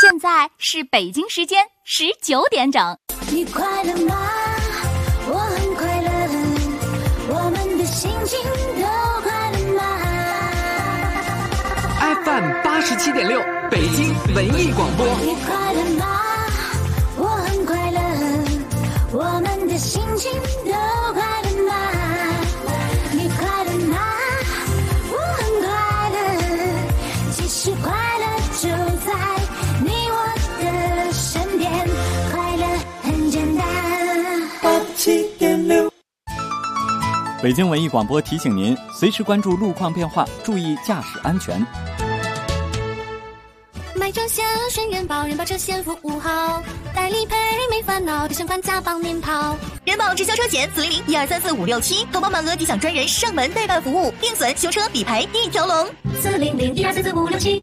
现在是北京时间19点整。 你快乐吗？我很快乐，我们的心情都快乐吗 ？FM 87.6，北京文艺广播。 你快乐吗？我很快乐，我们的心情都快乐吗？你快乐吗？我很快乐，其实快乐就在你我的身边，快乐很简单。87.6。 北京文艺广播提醒您，随时关注路况变化，注意驾驶安全。 买车险选人保，人保车险服务好，代理赔没烦恼，底层款价帮您跑。 人保直销车险400-1234-567，投保满额底享专人上门代办服务，定损、修车、理赔一条龙。 400-1234-567。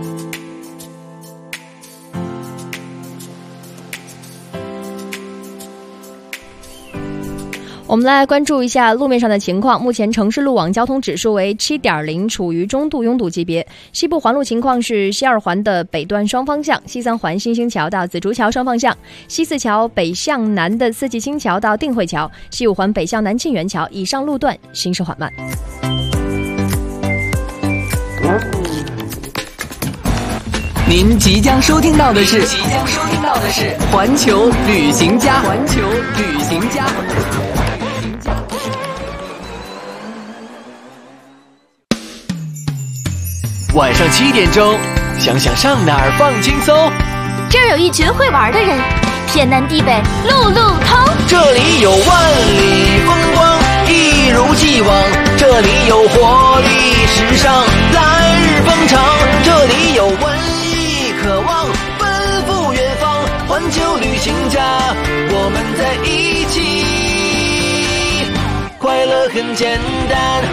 我们来关注一下路面上的情况。目前城市路网交通指数为 7.0， 处于中度拥堵级别。西部环路情况是西二环的北段双方向，西三环新兴桥到紫竹桥双方向，西四桥北向南的四季青桥到定慧桥，西五环北向南沁园桥以上路段行驶缓慢。 您即将收听到的是环球旅行家。晚上7点钟，想想上哪儿放轻松。 这儿有一群会玩的人，天南地北路路通。 这里有万里风光，一如既往。这里有活力时尚，来日方长。这里有文艺渴望，奔赴远方。环球旅行家，我们在一起，快乐很简单。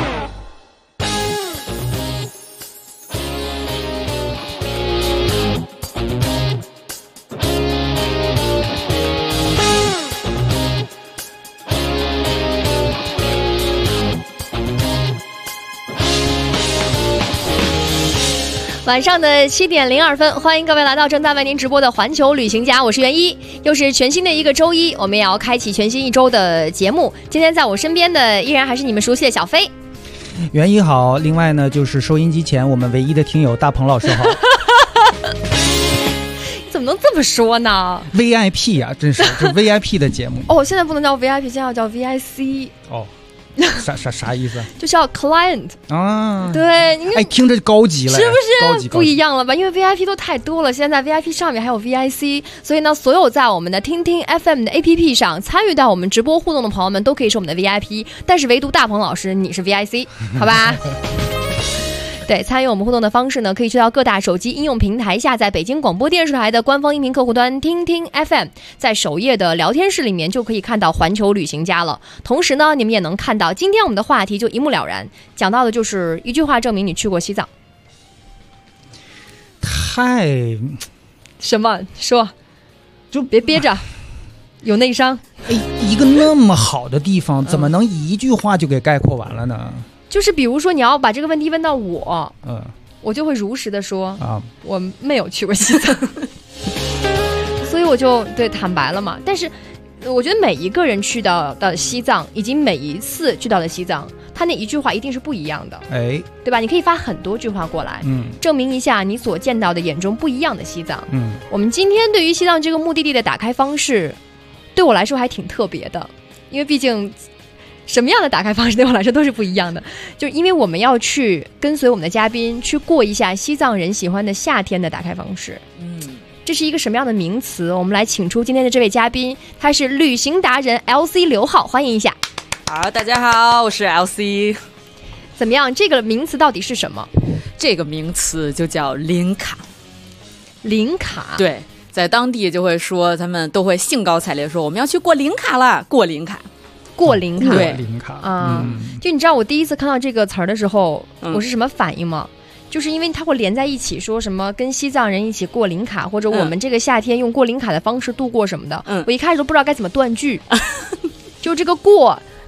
晚上的7点02分，欢迎各位来到正在为您直播的环球旅行家，我是袁一，又是全新的一个周一，我们也要开启全新一周的节目。今天在我身边的依然还是你们熟悉的小飞。 袁一好，另外呢就是收音机前我们唯一的听友大鹏老师好。 怎么能这么说呢 ？VIP 啊，真是这 VIP 的节目。 哦，现在不能叫 VIP， 现在要叫 VIC。 哦。啥意思？ 就是要 client 啊， 对， 哎，听着高级了， 是不是？ 高级不一样了吧？因为 VIP 都太多了，现在 VIP 上面还有 VIC， 所以呢，所有在我们的听听 FM 的 APP 上参与到我们直播互动的朋友们，都可以是我们的 VIP， 但是唯独大鹏老师你是 VIC， 好吧？对，参与我们互动的方式呢，可以去到各大手机应用平台下载北京广播电视台的官方音频客户端听听 FM， 在首页的聊天室里面就可以看到环球旅行家了。同时呢，你们也能看到今天我们的话题就一目了然，讲到的就是一句话证明你去过西藏。 太什么说？ 就别憋着，有内伤。 哎，一个那么好的地方，怎么能一句话就给概括完了呢？ 就是比如说你要把这个问题问到我，我就会如实的说啊，我没有去过西藏，所以我就对坦白了嘛。但是我觉得每一个人去到的西藏，以及每一次去到的西藏，他那一句话一定是不一样的，哎，对吧？你可以发很多句话过来，证明一下你所见到的眼中不一样的西藏。我们今天对于西藏这个目的地的打开方式，对我来说还挺特别的，因为毕竟。什么样的打开方式对我来说都是不一样的，就是因为我们要去跟随我们的嘉宾去过一下西藏人喜欢的夏天的打开方式。这是一个什么样的名词？我们来请出今天的这位嘉宾，他是旅行达人 LC 刘浩，欢迎一下。 好，大家好，我是 LC。 怎么样？这个名词到底是什么？ 这个名词就叫林卡。 林卡， 对，在当地就会说，他们都会兴高采烈说，我们要去过林卡了，过林卡。 过林卡， 对， 林卡啊，就你知道我第一次看到这个词儿的时候，我是什么反应吗？就是因为它会连在一起，说什么跟西藏人一起过林卡，或者我们这个夏天用过林卡的方式度过什么的。我一开始都不知道该怎么断句，就这个过，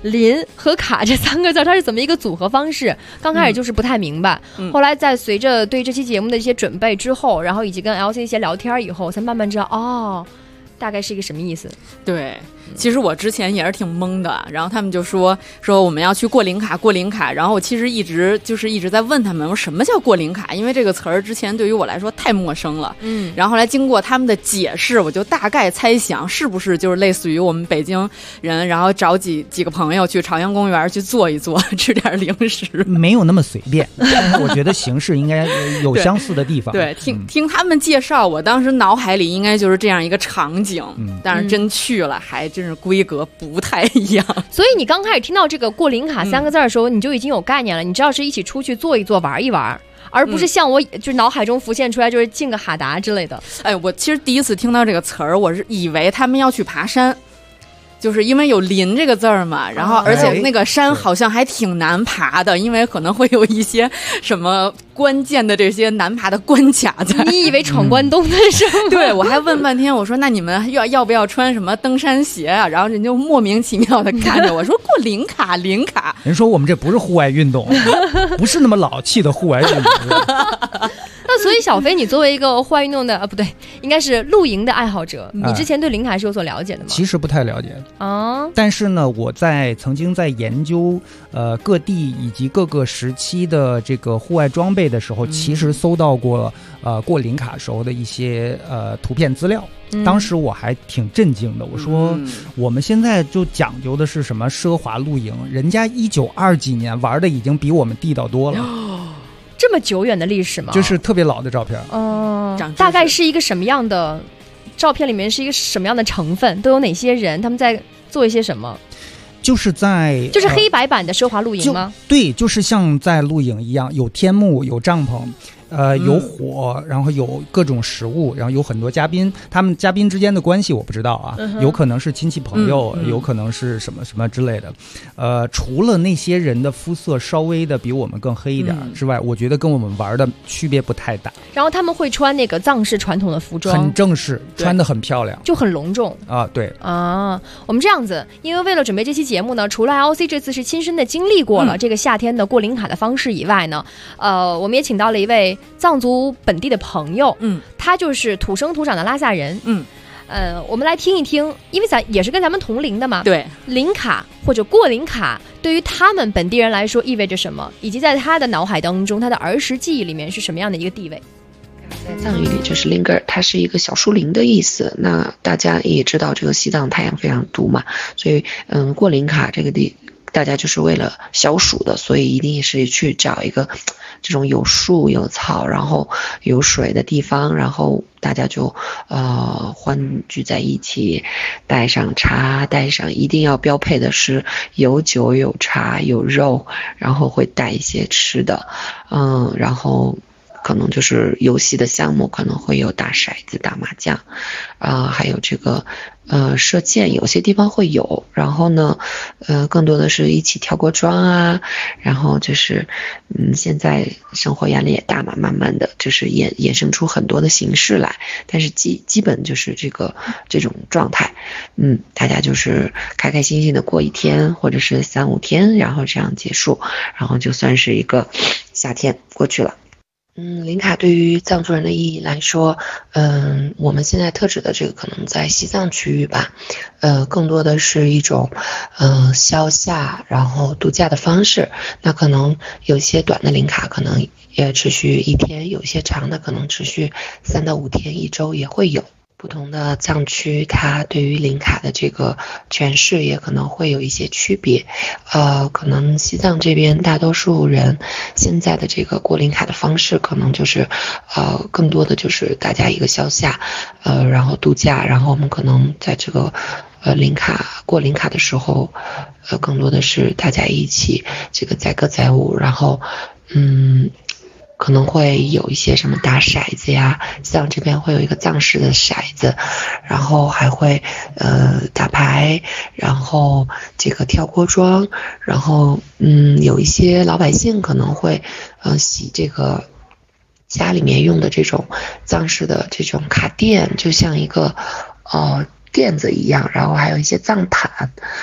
林和卡这3个字它是怎么一个组合方式？刚开始就是不太明白，后来在随着对这期节目的一些准备之后，然后以及跟 LC 一些聊天以后，才慢慢知道哦，大概是一个什么意思。 对，其实我之前也是挺懵的，然后他们就说我们要去过零卡，然后我其实一直在问他们，我说什么叫过零卡？因为这个词儿之前对于我来说太陌生了。然后后来经过他们的解释，我就大概猜想是不是就是类似于我们北京人，然后找几个朋友去朝阳公园去坐一坐，吃点零食。 没有那么随便，但是我觉得形式应该有相似的地方。 对，听他们介绍，我当时脑海里应该就是这样一个场景，但是真去了还真是规格不太一样。 所以你刚开始听到这个过零卡3个字的时候，你就已经有概念了，你知道是一起出去坐一坐玩一玩，而不是像我就是脑海中浮现出来就是进个哈达之类的。 我其实第一次听到这个词儿，我是以为他们要去爬山，就是因为有林这个字儿嘛，然后而且那个山好像还挺难爬的，因为可能会有一些什么关键的这些难爬的关卡在。 你以为闯关东的是吗？ 对，我还问半天，我说那你们要不要穿什么登山鞋啊？然后人就莫名其妙的看着我说过零卡。 人说我们这不是户外运动，不是那么老气的户外运动。 那所以小飞，你作为一个户外运动的不对，应该是露营的爱好者，你之前对零卡是有所了解的吗？ 其实不太了解啊， 但是呢，我曾经在研究各地以及各个时期的这个户外装备的时候，其实搜到过过零卡时候的一些图片资料。当时我还挺震惊的，我说我们现在就讲究的是什么奢华露营，人家1920几年玩的已经比我们地道多了。 这么久远的历史吗？ 就是特别老的照片。 大概是一个什么样的照片？里面是一个什么样的成分？都有哪些人？他们在做一些什么？ 就是黑白版的奢华露营吗？ 对，就是像在露营一样，有天幕，有帐篷。有火，然后有各种食物，然后有很多嘉宾，他们嘉宾之间的关系我不知道啊，有可能是亲戚朋友，有可能是什么什么之类的。除了那些人的肤色稍微的比我们更黑一点之外，我觉得跟我们玩的区别不太大。 然后他们会穿那个藏式传统的服装， 很正式，穿得很漂亮， 就很隆重啊。对啊，我们这样子，因为为了准备这期节目呢，除了 LC 这次是亲身的经历过了这个夏天的过零卡的方式以外呢，我们也请到了一位藏族本地的朋友，他就是土生土长的拉萨人，我们来听一听，因为咱也是跟咱们同龄的嘛， 对， 零卡或者过零卡对于他们本地人来说意味着什么，以及在他的脑海当中，他的儿时记忆里面是什么样的一个地位。 在藏语里就是 Linggar， 它是一个小树林的意思。那大家也知道这个西藏太阳非常毒嘛，所以过零卡这个大家就是为了消暑的，所以一定是去找一个这种有树有草然后有水的地方，然后大家就欢聚在一起，带上茶，一定要标配的是有酒有茶有肉，然后会带一些吃的，然后可能就是游戏的项目可能会有打骰子打麻将，还有这个射箭，有些地方会有，然后呢更多的是一起跳过庄啊，然后就是现在生活压力也大嘛，慢慢的就是衍生出很多的形式来，但是基本就是这种状态，大家就是开开心心的过一天或者是3-5天，然后这样结束，然后就算是一个夏天过去了。零卡对于藏族人的意义来说，我们现在特指的这个可能在西藏区域吧，更多的是一种消夏然后度假的方式。那可能有些短的零卡可能也持续1天，有些长的可能持续3到5天1周也会有。不同的藏区它对于零卡的这个诠释也可能会有一些区别，可能西藏这边大多数人现在的这个过零卡的方式可能就是更多的就是大家一个消夏，然后度假，然后我们可能在这个过零卡的时候，更多的是大家一起这个载歌载舞，然后可能会有一些什么打骰子呀，像这边会有一个藏式的骰子，然后还会打牌，然后这个跳锅庄，然后有一些老百姓可能会洗这个家里面用的这种藏式的这种卡垫，就像一个垫子一样，然后还有一些藏毯，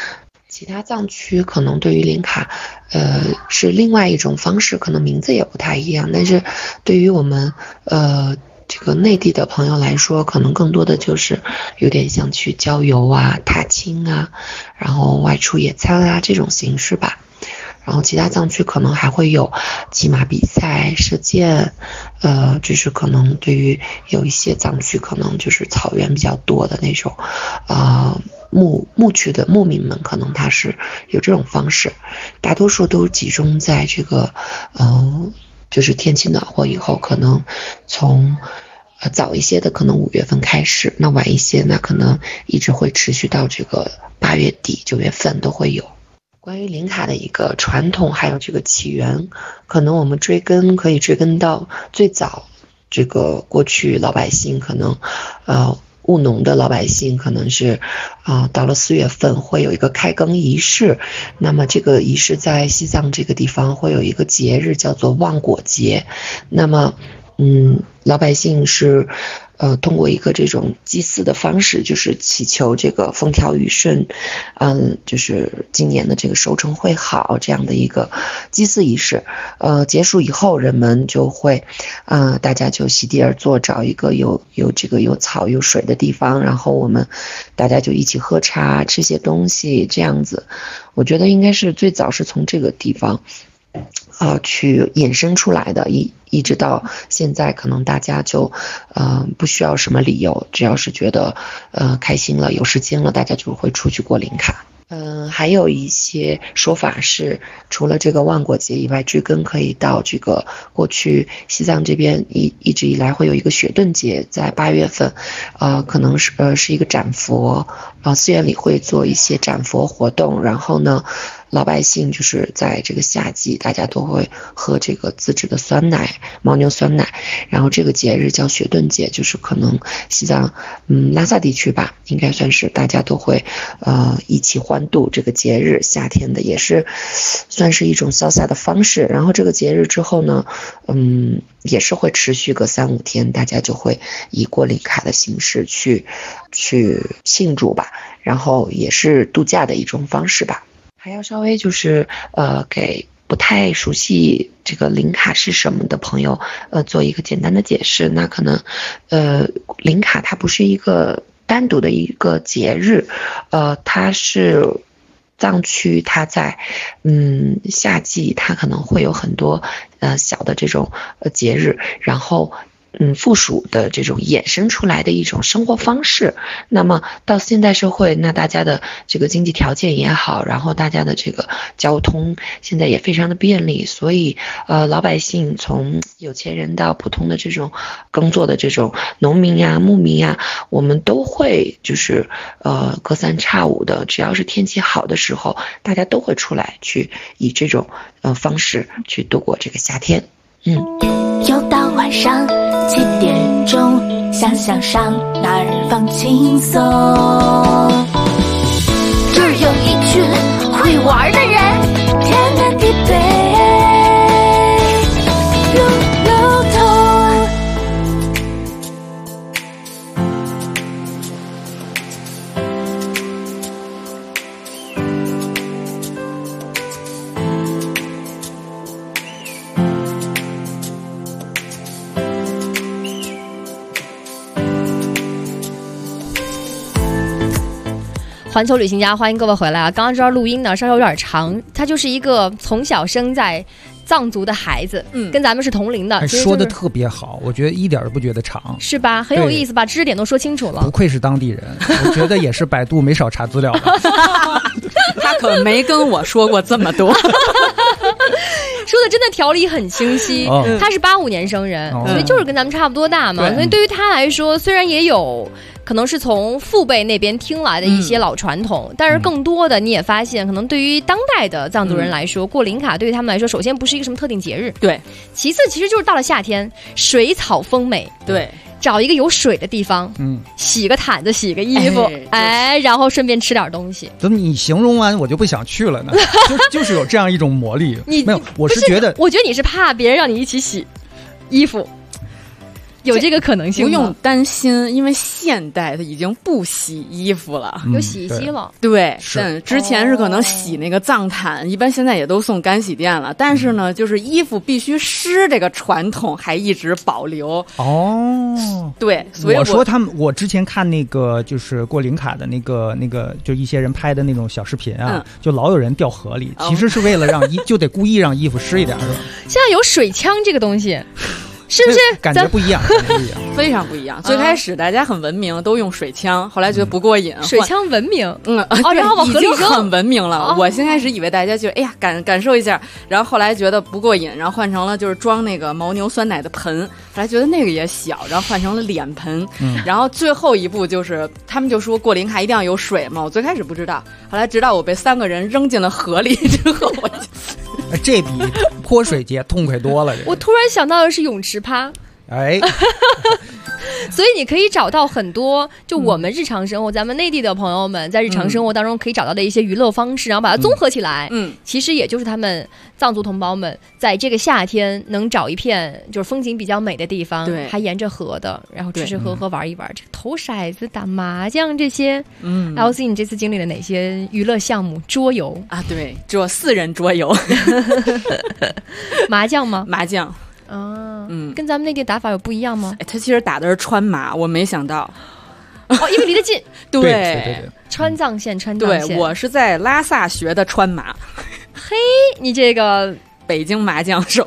其他藏区可能对于林卡，是另外一种方式，可能名字也不太一样，但是对于我们这个内地的朋友来说，可能更多的就是有点像去郊游啊、踏青啊，然后外出野餐啊这种形式吧。然后其他藏区可能还会有骑马比赛、射箭，就是可能对于有一些藏区可能就是草原比较多的那种，牧区的牧民们可能他是有这种方式，大多数都集中在这个，就是天气暖和以后，可能从早一些的可能5月份开始，那晚一些那可能一直会持续到这个8月底9月份都会有。关于林卡的一个传统还有这个起源，可能我们可以追根到最早这个过去老百姓可能务农的老百姓可能是到了4月份会有一个开耕仪式，那么这个仪式在西藏这个地方会有一个节日叫做望果节，那么老百姓是通过一个这种祭祀的方式，就是祈求这个风调雨顺，就是今年的这个收成会好这样的一个祭祀仪式。结束以后，人们就会大家就席地而坐，找一个有草有水的地方，然后大家就一起喝茶吃些东西这样子。我觉得应该是最早是从这个地方去衍生出来的，一直到现在，可能大家就不需要什么理由，只要是觉得开心了有时间了，大家就会出去过林卡。还有一些说法是，除了这个望果节以外，追根可以到这个过去西藏这边一直以来会有一个雪顿节，在8月份，可能是一个斩佛，寺院里会做一些斩佛活动，然后呢，老百姓就是在这个夏季，大家都会喝这个自制的酸奶，牦牛酸奶，然后这个节日叫雪顿节，就是可能西藏拉萨地区吧，应该算是大家都会一起欢度这个节日，夏天的也是算是一种潇洒的方式。然后这个节日之后呢，也是会持续个3-5天，大家就会以过林卡的形式去庆祝吧，然后也是度假的一种方式吧。还要稍微就是给不太熟悉这个林卡是什么的朋友做一个简单的解释。那可能林卡它不是一个单独的一个节日，它是藏区，它在夏季它可能会有很多小的这种节日，然后附属的这种衍生出来的一种生活方式。那么到现代社会，那大家的这个经济条件也好，然后大家的这个交通现在也非常的便利，所以老百姓从有钱人到普通的这种耕作的这种农民呀、牧民呀，我们都会就是隔三差五的，只要是天气好的时候，大家都会出来去以这种方式去度过这个夏天。 又到晚上7点钟，想想上哪儿放轻松。这儿有一群会玩的人，天南地北路通。 环球旅行家，欢迎各位回来啊！刚刚这段录音呢，稍稍有点长，他就是一个从小生在藏族的孩子，跟咱们是同龄的， 说的特别好，我觉得一点都不觉得长， 是吧？很有意思，把知识点都说清楚了。 不愧是当地人，我觉得也是百度没少查资料的。 他可没跟我说过这么多。 说的真的条理很清晰，他是85年生人，所以就是跟咱们差不多大嘛。所以对于他来说，虽然也有可能是从父辈那边听来的一些老传统，但是更多的你也发现，可能对于当代的藏族人来说，过林卡对于他们来说，首先不是一个什么特定节日， 对； 其次，其实就是到了夏天，水草丰美， 对。 找一个有水的地方，洗个毯子，洗个衣服，然后顺便吃点东西。 怎么你形容完我就不想去了呢？就是有这样一种魔力。没有，我是觉得， 我觉得你是怕别人让你一起洗衣服。 有这个可能性吗？ 不用担心，因为现代它已经不洗衣服了， 有洗衣机了。 对，之前是可能洗那个藏毯，一般现在也都送干洗店了。但是呢，就是衣服必须湿这个传统还一直保留。 哦， 对，所以我说我之前看那个就是过零卡的那个，就一些人拍的那种小视频啊，就老有人掉河里，其实是为了让就得故意让衣服湿一点，是吧？ 现在有水枪这个东西。是不是感觉不一样？ 非常不一样。最开始大家很文明，都用水枪，后来觉得不过瘾。 水枪文明， 然后往河里扔， 很文明了。我先开始以为大家就哎呀感受一下，然后后来觉得不过瘾，然后换成了就是装那个牦牛酸奶的盆，后来觉得那个也小，然后换成了脸盆。然后最后一步就是他们就说过零卡一定要有水嘛，我最开始不知道，后来直到我被3个人扔进了河里之后，我就。 这比泼水节痛快多了。 我突然想到的是泳池趴，所以你可以找到很多，就我们日常生活，咱们内地的朋友们在日常生活当中可以找到的一些娱乐方式，然后把它综合起来。其实也就是他们藏族同胞们在这个夏天能找一片就是风景比较美的地方，还沿着河的，然后吃喝喝玩一玩，这个投骰子、打麻将这些。LC， 你这次经历了哪些娱乐项目？桌游啊，对，做4人桌游。 麻将吗？ 麻将。 跟咱们内地打法有不一样吗？ 他其实打的是川麻，我没想到。 因为离得近。 对， 川藏线。 对，我是在拉萨学的川麻。 嘿，你这个北京麻将手，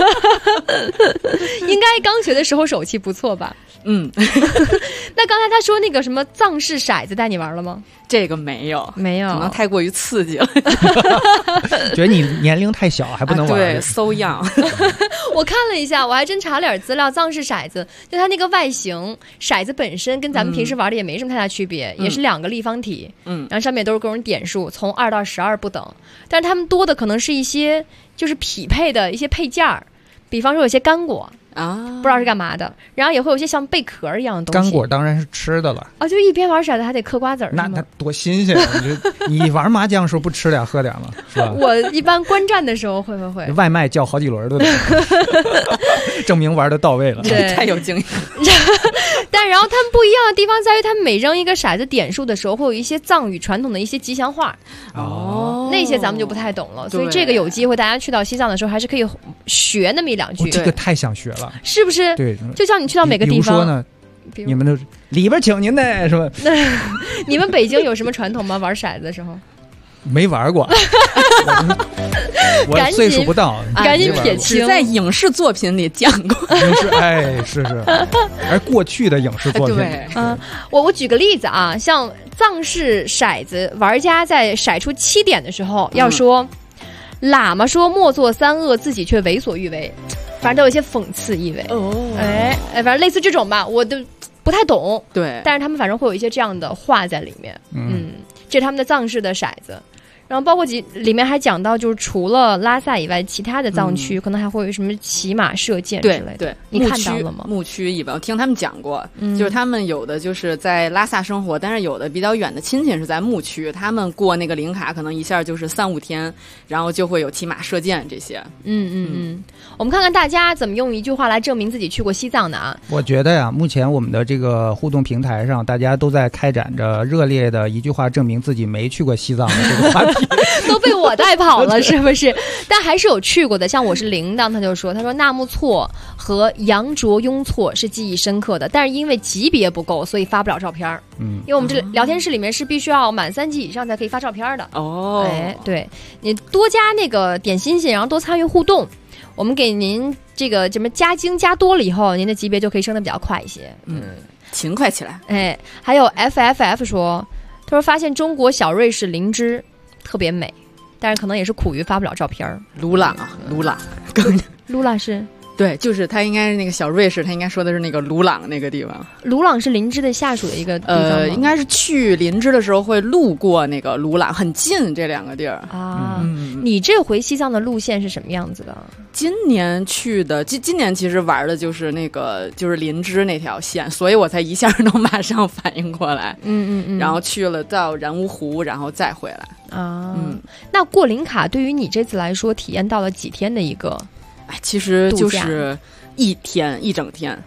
应该刚学的时候手气不错吧？那刚才他说那个什么藏式骰子带你玩了吗？ 这个没有，可能太过于刺激了。 觉得你年龄太小还不能玩。 对，so young。 我看了一下，我还真查了点资料，藏式骰子就它那个外形，骰子本身跟咱们平时玩的也没什么太大区别，也是2个立方体，然后上面都是各种点数，从2到12不等，但是他们多的可能是一些就是匹配的一些配件儿，比方说有些干果。不知道是干嘛的，然后也会有些像贝壳一样的东西。 干果当然是吃的了就一边玩骰子还得嗑瓜子儿。 那多新鲜！你玩麻将时候不吃点喝点吗？是吧？ 我一般观战的时候会。 外卖叫好几轮的，证明玩的到位了。 对， 太有经验。 但然后他们不一样的地方在于，他们每扔一个骰子点数的时候，会有一些藏语传统的一些吉祥话。那些咱们就不太懂了，所以这个有机会大家去到西藏的时候，还是可以学那么1-2句。 这个太想学了。 是不是？ 对， 就像你去到每个地方， 比如说呢，你们的里边请您的是吧？ 你们北京有什么传统吗？玩骰子的时候没玩过，我岁数不到， 赶紧撇清。 在影视作品里见过， 是，而过去的影视作品里。 我举个例子啊，像藏式骰子，玩家在骰出7点的时候，要说喇嘛说莫做3恶，自己却为所欲为。反正都有一些讽刺意味反正类似这种吧，我都不太懂。 对， 但是他们反正会有一些这样的话在里面。这是他们的藏式的骰子。然后包括里面还讲到，就是除了拉萨以外，其他的藏区可能还会有什么骑马射箭之类的。 对， 你看到了吗？ 牧区一般我听他们讲过，就是他们有的就是在拉萨生活，但是有的比较远的亲戚是在牧区，他们过那个零卡可能一下就是3-5天，然后就会有骑马射箭这些。 我们看看大家怎么用一句话来证明自己去过西藏的啊？ 我觉得呀，目前我们的这个互动平台上，大家都在开展着热烈的一句话证明自己没去过西藏的这个话题。 都被我带跑了，是不是？但还是有去过的，像我是铃铛，他说纳木错和羊卓雍措是记忆深刻的，但是因为级别不够，所以发不了照片。因为我们这聊天室里面是必须要满3级以上才可以发照片的。对，你多加那个点心心，然后多参与互动，我们给您这个什么加精加多了以后，您的级别就可以升得比较快一些。 勤快起来。 还有 FFF 说，他说发现中国小瑞士灵芝特别美，但是可能也是苦于发不了照片。 鲁朗， 鲁朗是对，就是他应该是那个小瑞士，他应该说的是那个鲁朗那个地方。 鲁朗是林芝的下属的一个地方吗？ 应该是去林芝的时候会路过那个鲁朗，很近这2个地儿啊。你这回西藏的路线是什么样子的？ 今年去的，今年其实玩的就是那个就是林芝那条线，所以我才一下能马上反应过来。然后去了到然乌湖，然后再回来啊。那过林卡对于你这次来说，体验到了几天的一个？ 其实就是1整天。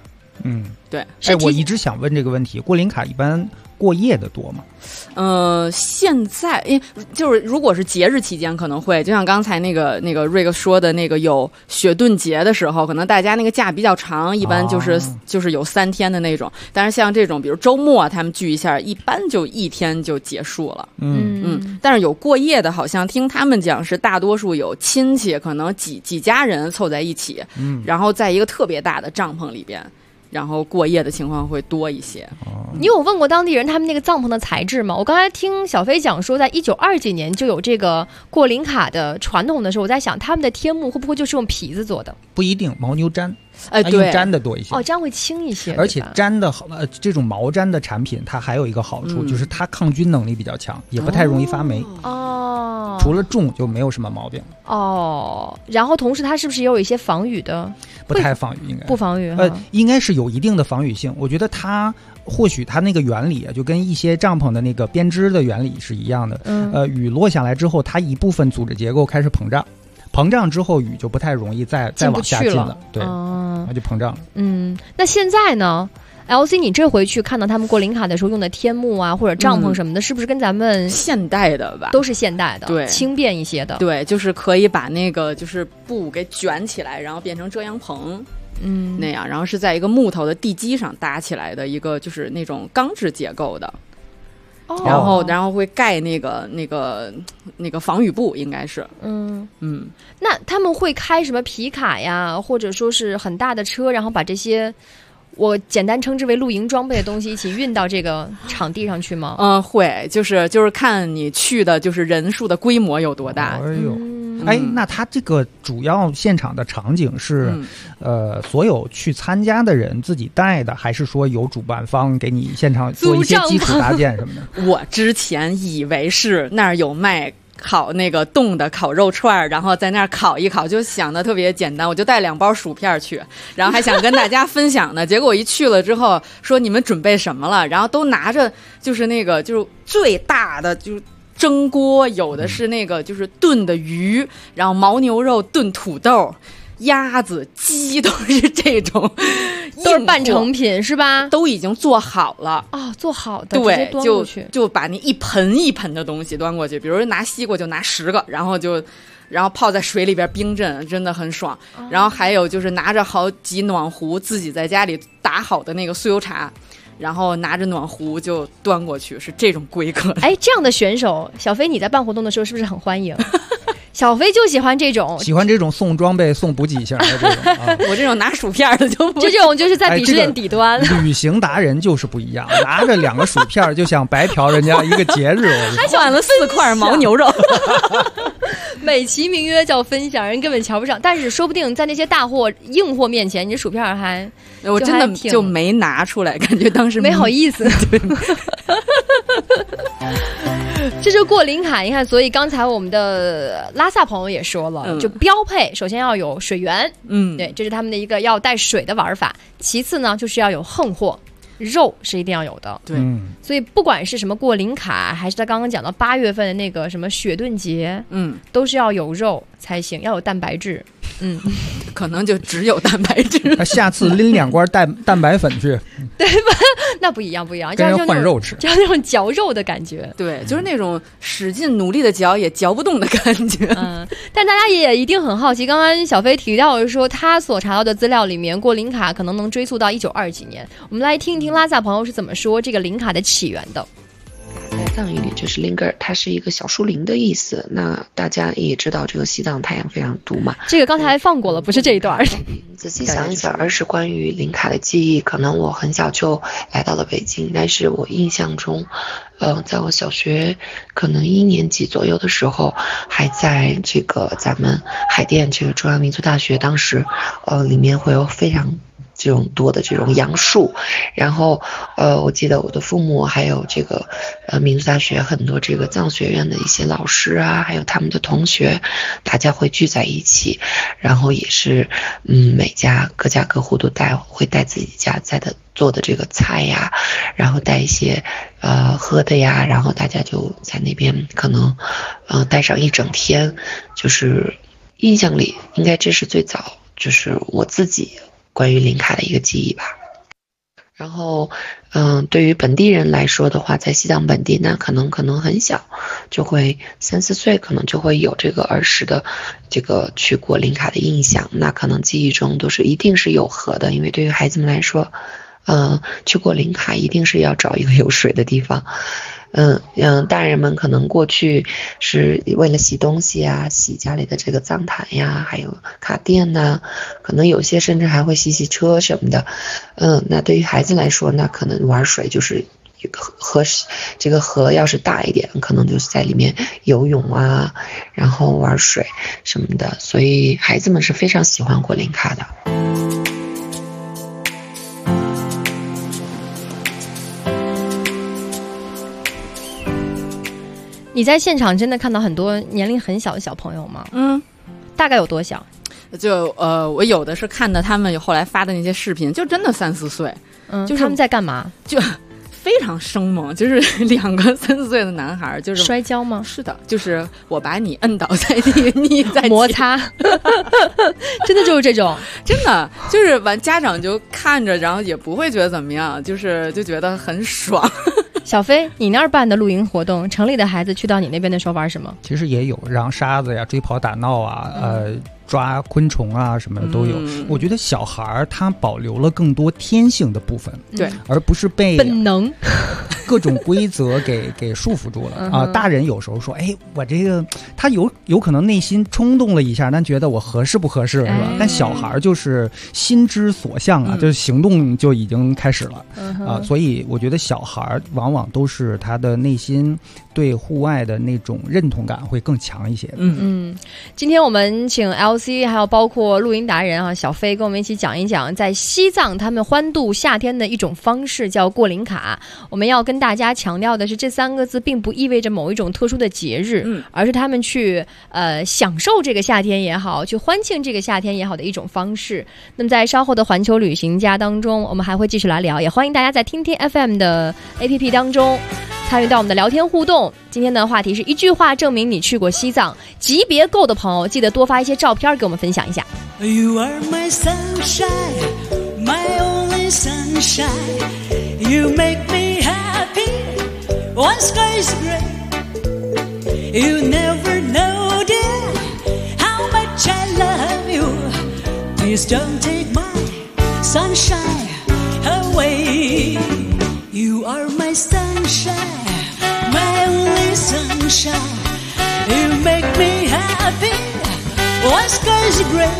对。 我一直想问这个问题，过林卡一般过夜的多吗？ 现在就是如果是节日期间可能会，就像刚才那个瑞哥说的那个有雪顿节的时候，可能大家那个假比较长，一般就是有3天的那种。但是像这种比如周末他们聚一下，一般就1天就结束了。但是有过夜的，好像听他们讲是大多数有亲戚，可能几家人凑在一起，然后在一个特别大的帐篷里边。然后过夜的情况会多一些。 你有问过当地人他们那个帐篷的材质吗？我刚才听小飞讲说，在1920几年就有这个过林卡的传统的时候，我在想他们的天幕会不会就是用皮子做的？ 不一定，牦牛毡。 对， 用毡的多一些。 毡会轻一些。 而且毡的这种毛毡的产品，它还有一个好处，就是它抗菌能力比较强，也不太容易发霉。除了重就没有什么毛病。 然后同时它是不是也有一些防雨的？ 不太防雨，应该不防雨。 应该是有一定的防雨性。我觉得它或许它那个原理就跟一些帐篷的那个编织的原理是一样的。雨落下来之后，它一部分组织结构开始膨胀。膨胀之后，雨就不太容易再往下进了，对，那就膨胀了。 那现在呢 ？LC， 你这回去看到他们过林卡的时候用的天幕啊，或者帐篷什么的，是不是跟咱们现代的吧？ 都是现代的， 对， 轻便一些的。 对，就是可以把那个就是布给卷起来，然后变成遮阳棚。那样，然后是在一个木头的地基上搭起来的一个，就是那种钢制结构的。然后会盖那个防雨布，应该是。 那他们会开什么皮卡呀，或者说是很大的车，然后把这些我简单称之为露营装备的东西一起运到这个场地上去吗？ 会，就是看你去的就是人数的规模有多大。 那他这个主要现场的场景是，所有去参加的人自己带的，还是说有主办方给你现场做一些基础搭建什么的？ 我之前以为是那儿有卖烤那个冻的烤肉串，然后在那儿烤一烤，就想的特别简单，我就带2包薯片去，然后还想跟大家分享呢。结果一去了之后，说你们准备什么了？然后都拿着就是那个就是最大的就是蒸锅，有的是那个就是炖的鱼，然后牦牛肉炖土豆。鸭子、鸡都是这种， 都是半成品是吧？ 都已经做好了做好的， 对， 直接端过去就把那一盆一盆的东西端过去，比如拿西瓜就拿10个，然后泡在水里边冰镇，真的很爽。然后还有就是拿着好几暖壶，自己在家里打好的那个酥油茶。然后拿着暖壶就端过去，是这种规格。 这样的选手，小飞你在办活动的时候是不是很欢迎？小飞就喜欢这种送装备、送补给型的这种。 我这种拿薯片的就不。 这种就是在鄙视链底端。 旅行达人就是不一样，拿着2个薯片就想白嫖人家一个节日， 还换了4块牦牛肉。 美其名曰叫分享，人根本瞧不上。但是说不定在那些大货硬货面前，你薯片还我真的就没拿出来，感觉当时没好意思。这就过林卡，你看，所以刚才我们的拉萨朋友也说了，就标配首先要有水源，对，这是他们的一个要带水的玩法。其次呢，就是要有横货，肉是一定要有的， 对。 所以不管是什么过林卡，还是他刚刚讲到8月份的那个什么雪顿节，都是要有肉才行，要有蛋白质。 可能就只有蛋白质。 下次拎2罐蛋白粉去， 对吧？那不一样， 跟人换肉吃， 这样那种嚼肉的感觉。 对，就是那种使劲努力的嚼也嚼不动的感觉。 但大家也一定很好奇，刚刚小飞提到的说，他所查到的资料里面，过林卡可能追溯到1920几年。我们来听一听拉萨朋友是怎么说这个林卡的起源的。 在藏语里就是 Linggar， 它是一个小树林的意思。那大家也知道这个西藏太阳非常毒嘛， 这个刚才还放过了，不是这一段。 仔细想一想，而是关于林卡的记忆。可能我很小就来到了北京，但是我印象中，在我小学可能1年级左右的时候，还在这个咱们海淀这个中央民族大学，当时里面会有非常这种多的这种杨树，然后我记得我的父母还有这个民族大学很多这个藏学院的一些老师啊，还有他们的同学，大家会聚在一起，然后也是各家各户都会带自己家做的这个菜呀，然后带一些喝的呀，然后大家就在那边可能待上一整天，就是印象里应该这是最早就是我自己关于林卡的一个记忆吧。 然后对于本地人来说的话，在西藏本地那可能很小，就会3、4岁可能就会有这个儿时的这个去过林卡的印象，那可能记忆中都是一定是有河的，因为对于孩子们来说去过林卡一定是要找一个有水的地方。大人们可能过去是为了洗东西啊，洗家里的这个藏毯呀，还有卡垫呐，可能有些甚至还会洗车什么的。那对于孩子来说，那可能玩水就是这个河要是大一点，可能就是在里面游泳啊，然后玩水什么的，所以孩子们是非常喜欢过林卡的。 你在现场真的看到很多年龄很小的小朋友吗？大概有多小？ 就我有的是看的他们后来发的那些视频，就真的3、4岁， 就是他们在干嘛？ 就非常生猛，就是2个3、4岁的男孩，就是摔跤吗？ 是的，就是我把你摁倒在地，你在摩擦，真的就是这种， 真的就是完家长就看着，然后也不会觉得怎么样，就觉得很爽。 小飞，你那儿办的露营活动，城里的孩子去到你那边的时候玩什么？ 其实也有让沙子呀、追跑打闹啊，抓昆虫啊什么的都有。我觉得小孩他保留了更多天性的部分， 对， 而不是被本能各种规则给束缚住了啊。大人有时候说，哎，我这个他有可能内心冲动了一下，但觉得我合适不合适是吧？但小孩就是心之所向啊，就是行动就已经开始了啊。所以我觉得小孩往往都是他的内心对户外的那种认同感会更强一些。 今天我们请 LC 还有包括露营达人小飞跟我们一起讲一讲在西藏他们欢度夏天的一种方式，叫过林卡。我们要跟大家强调的是，这3个字并不意味着某一种特殊的节日，而是他们去享受这个夏天也好，去欢庆这个夏天也好的一种方式。那么在稍后的环球旅行家当中，我们还会继续来聊，也欢迎大家在听听 FM 的 APP 当中参与到我们的聊天互动。今天的话题是一句话证明你去过西藏，级别够的朋友记得多发一些照片给我们分享一下。 You are my sunshine, my only sunshine. You make me happy when skies gray. You never know, dear, how much I love you. Please don't take my sunshine away. You are my sunshine, my only sunshine. You make me happy when skies are gray.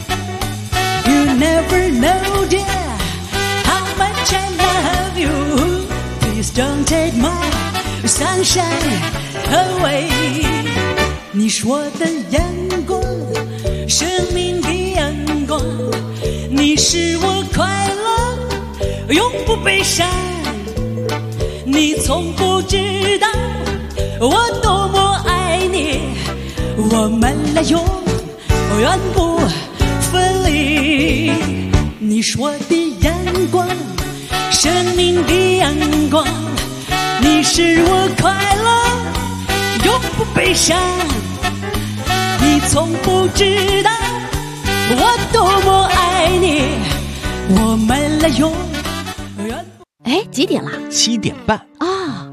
You never know, dear, how much I love you. Please don't take my sunshine away. 你是我的阳光，生命的阳光。你使我快乐，永不悲伤。你从不知道我多么爱你，我们俩永远不分离。你是我的阳光，生命的阳光。你使我快乐，永不悲伤。你从不知道我多么爱你，我们俩永远。 哎，几点了 ？7点半啊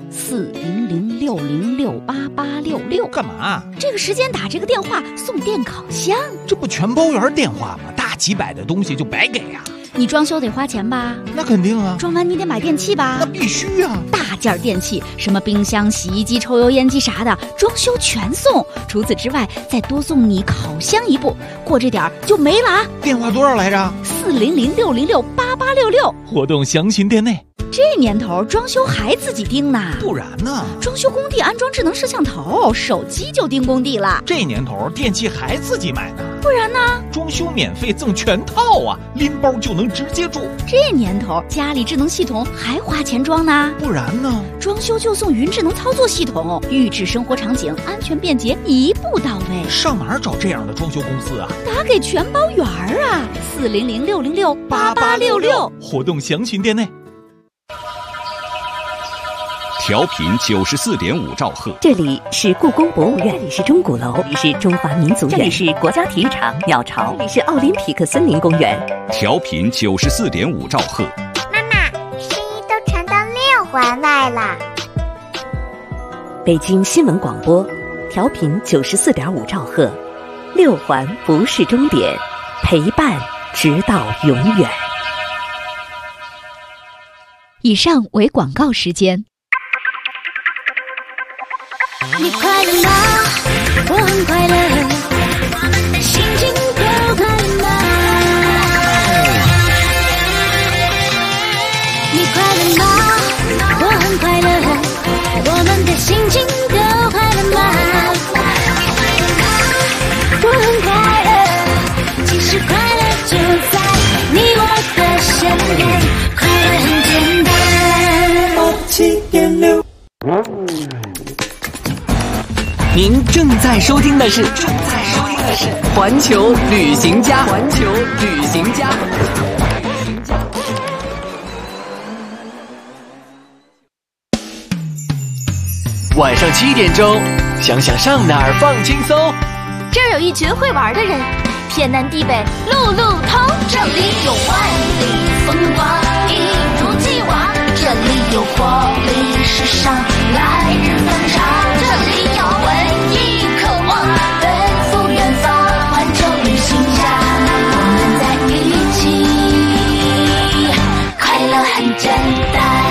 ！40060688866， 干嘛？ 这个时间打这个电话送电烤箱， 这不全包圆电话吗？大几百的东西就白给呀！ 你装修得花钱吧？ 那肯定啊！ 装完你得买电器吧？ 那必须啊！ 大件电器，什么冰箱、洗衣机、抽油烟机啥的，装修全送。除此之外，再多送你烤箱一部，过这点就没了啊！ 电话多少来着 ？40066688866， 活动详询店内。 这年头装修还自己盯呢？ 不然呢？ 装修工地安装智能摄像头，手机就盯工地了。 这年头电器还自己买呢？ 不然呢？ 装修免费赠全套啊，拎包就能直接住。 这年头家里智能系统还花钱装呢？ 不然呢？ 装修就送云智能操作系统，预制生活场景，安全便捷，一步到位。 上哪儿找这样的装修公司啊？ 打给全包圆儿啊！40066688866， 活动详询店内。 调频94.5兆赫， 这里是故宫博物院，这里是钟鼓楼，这里是中华民族院，这里是国家体育场鸟巢，这里是奥林匹克森林公园。 调频94.5兆赫。 妈妈， 快啦！ 北京新闻广播，调频94.5兆赫，6环不是终点，陪伴直到永远。 以上为广告时间。 你快乐吗？我很快乐，心情都快乐吗？你快乐吗？我很快乐，我们的心情都快乐吗？我很快乐，其实快乐就在你我的身边，快乐很简单。 您正在收听的是环球旅行家。环球旅行家。晚上7点钟，想想上哪儿放轻松。 这儿有一群会玩的人，天南地北路路通，这里有万里风光，一如既往，这里有活力时尚，来日方长，这里有文艺渴望，奔赴远方，环球旅行家，我们在一起，快乐很简单。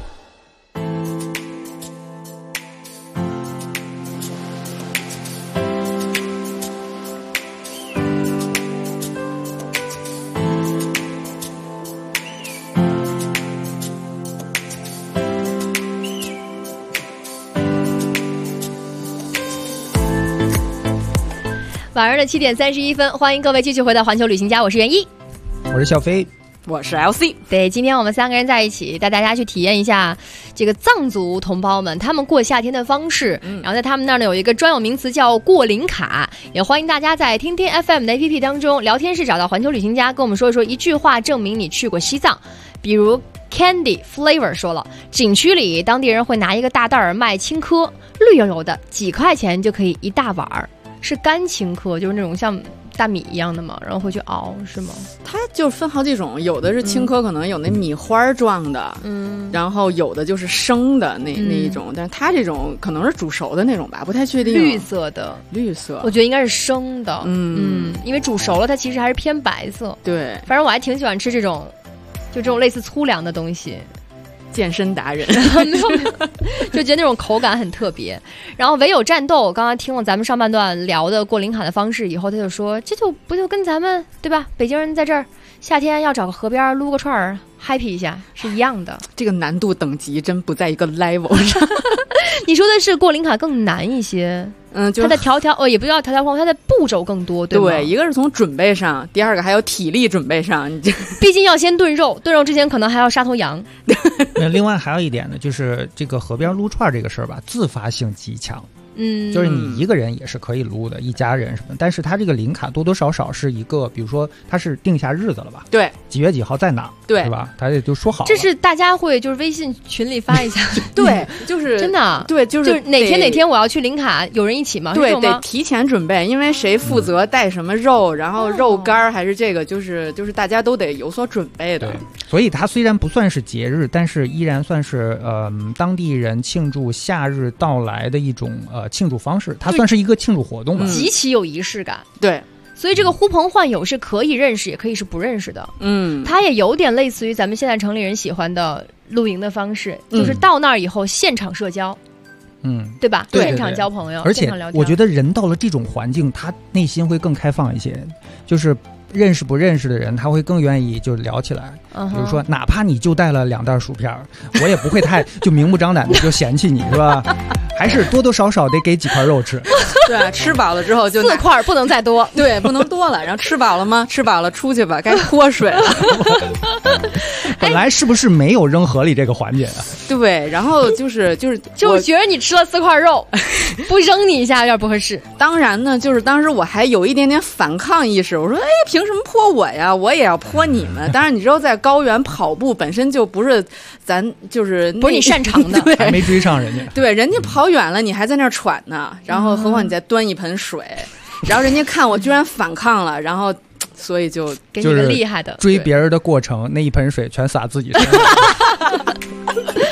晚上的7点31分，欢迎各位继续回到环球旅行家，我是袁一， 我是小飞， 我是 LC。 对，今天我们3个人在一起带大家去体验一下这个藏族同胞们他们过夏天的方式，然后在他们那儿呢有一个专有名词叫过林卡，也欢迎大家在听听 FM 的 APP 当中聊天室找到环球旅行家，跟我们说一说一句话证明你去过西藏。比如 Candy Flavor 说了，景区里当地人会拿一个大袋儿卖青稞，绿油油的，几块钱就可以一大碗儿，是干青稞，就是那种像大米一样的嘛，然后会去熬，是吗？ 它就分好几种，有的是青稞，可能有那米花状的，然后有的就是生的那一种，但是它这种可能是煮熟的那种吧，不太确定。 绿色的， 绿色， 我觉得应该是生的，因为煮熟了它其实还是偏白色。 对， 反正我还挺喜欢吃这种，就这种类似粗粮的东西。 健身达人就觉得那种口感很特别。然后唯有战斗刚刚听了咱们上半段聊的过林卡的方式以后，他就说这就不就跟咱们对吧北京人在这儿夏天要找个河边撸个串儿 happy 一下是一样的。 这个难度等级真不在一个 level 上你说的是过林卡更难一些，就是它的也不叫条条框，它的步骤更多，对吗？ 对，一个是从准备上，第二个还有体力准备上。 毕竟要先炖肉，炖肉之前可能还要杀头羊。 另外还有一点呢，就是这个河边撸串这个事儿吧，自发性极强。就是你一个人也是可以撸的，一家人什么，但是他这个林卡多多少少是一个，比如说他是定下日子了吧？ 对， 几月几号在哪？ 对， 是吧？他也就说好了。 这是大家会就是微信群里发一下， 对，就是真的， 对，就是哪天我要去林卡，有人一起吗？ 对，得提前准备，因为谁负责带什么肉，然后肉干还是这个，就是大家都得有所准备的。 对，所以它虽然不算是节日，但是依然算是当地人庆祝夏日到来的一种庆祝方式。它算是一个庆祝活动吧， 极其有仪式感。 对， 所以这个呼朋唤友是可以认识，也可以是不认识的。它也有点类似于咱们现在城里人喜欢的露营的方式，就是到那儿以后现场社交，对吧？ 对， 现场交朋友， 而且我觉得人到了这种环境，他内心会更开放一些，就是认识不认识的人，他会更愿意就聊起来。比如说，哪怕你就带了2袋薯片，我也不会太就明目张胆的就嫌弃你，是吧？还是多多少少得给几块肉吃。 对，吃饱了之后就 4块不能再多， 对，不能多了。然后吃饱了吗？吃饱了出去吧，该脱水了。 本来是不是没有扔河里这个环节啊？ 对，然后就是觉得你吃了4块肉，不扔你一下有点不合适。 当然呢，就是当时我还有一点点反抗意识，我说，凭什么泼我呀？我也要泼你们。当然，你知道在高原跑步本身就不是咱就是不是你擅长的， 还没追上人家。 对，人家跑远了，你还在那儿喘呢，然后何况你再端一盆水，然后人家看我居然反抗了，然后所以就给你个厉害的追别人的过程，那一盆水全洒自己身上。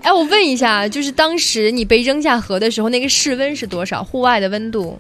哎，我问一下，就是当时你被扔下河的时候，那个室温是多少？户外的温度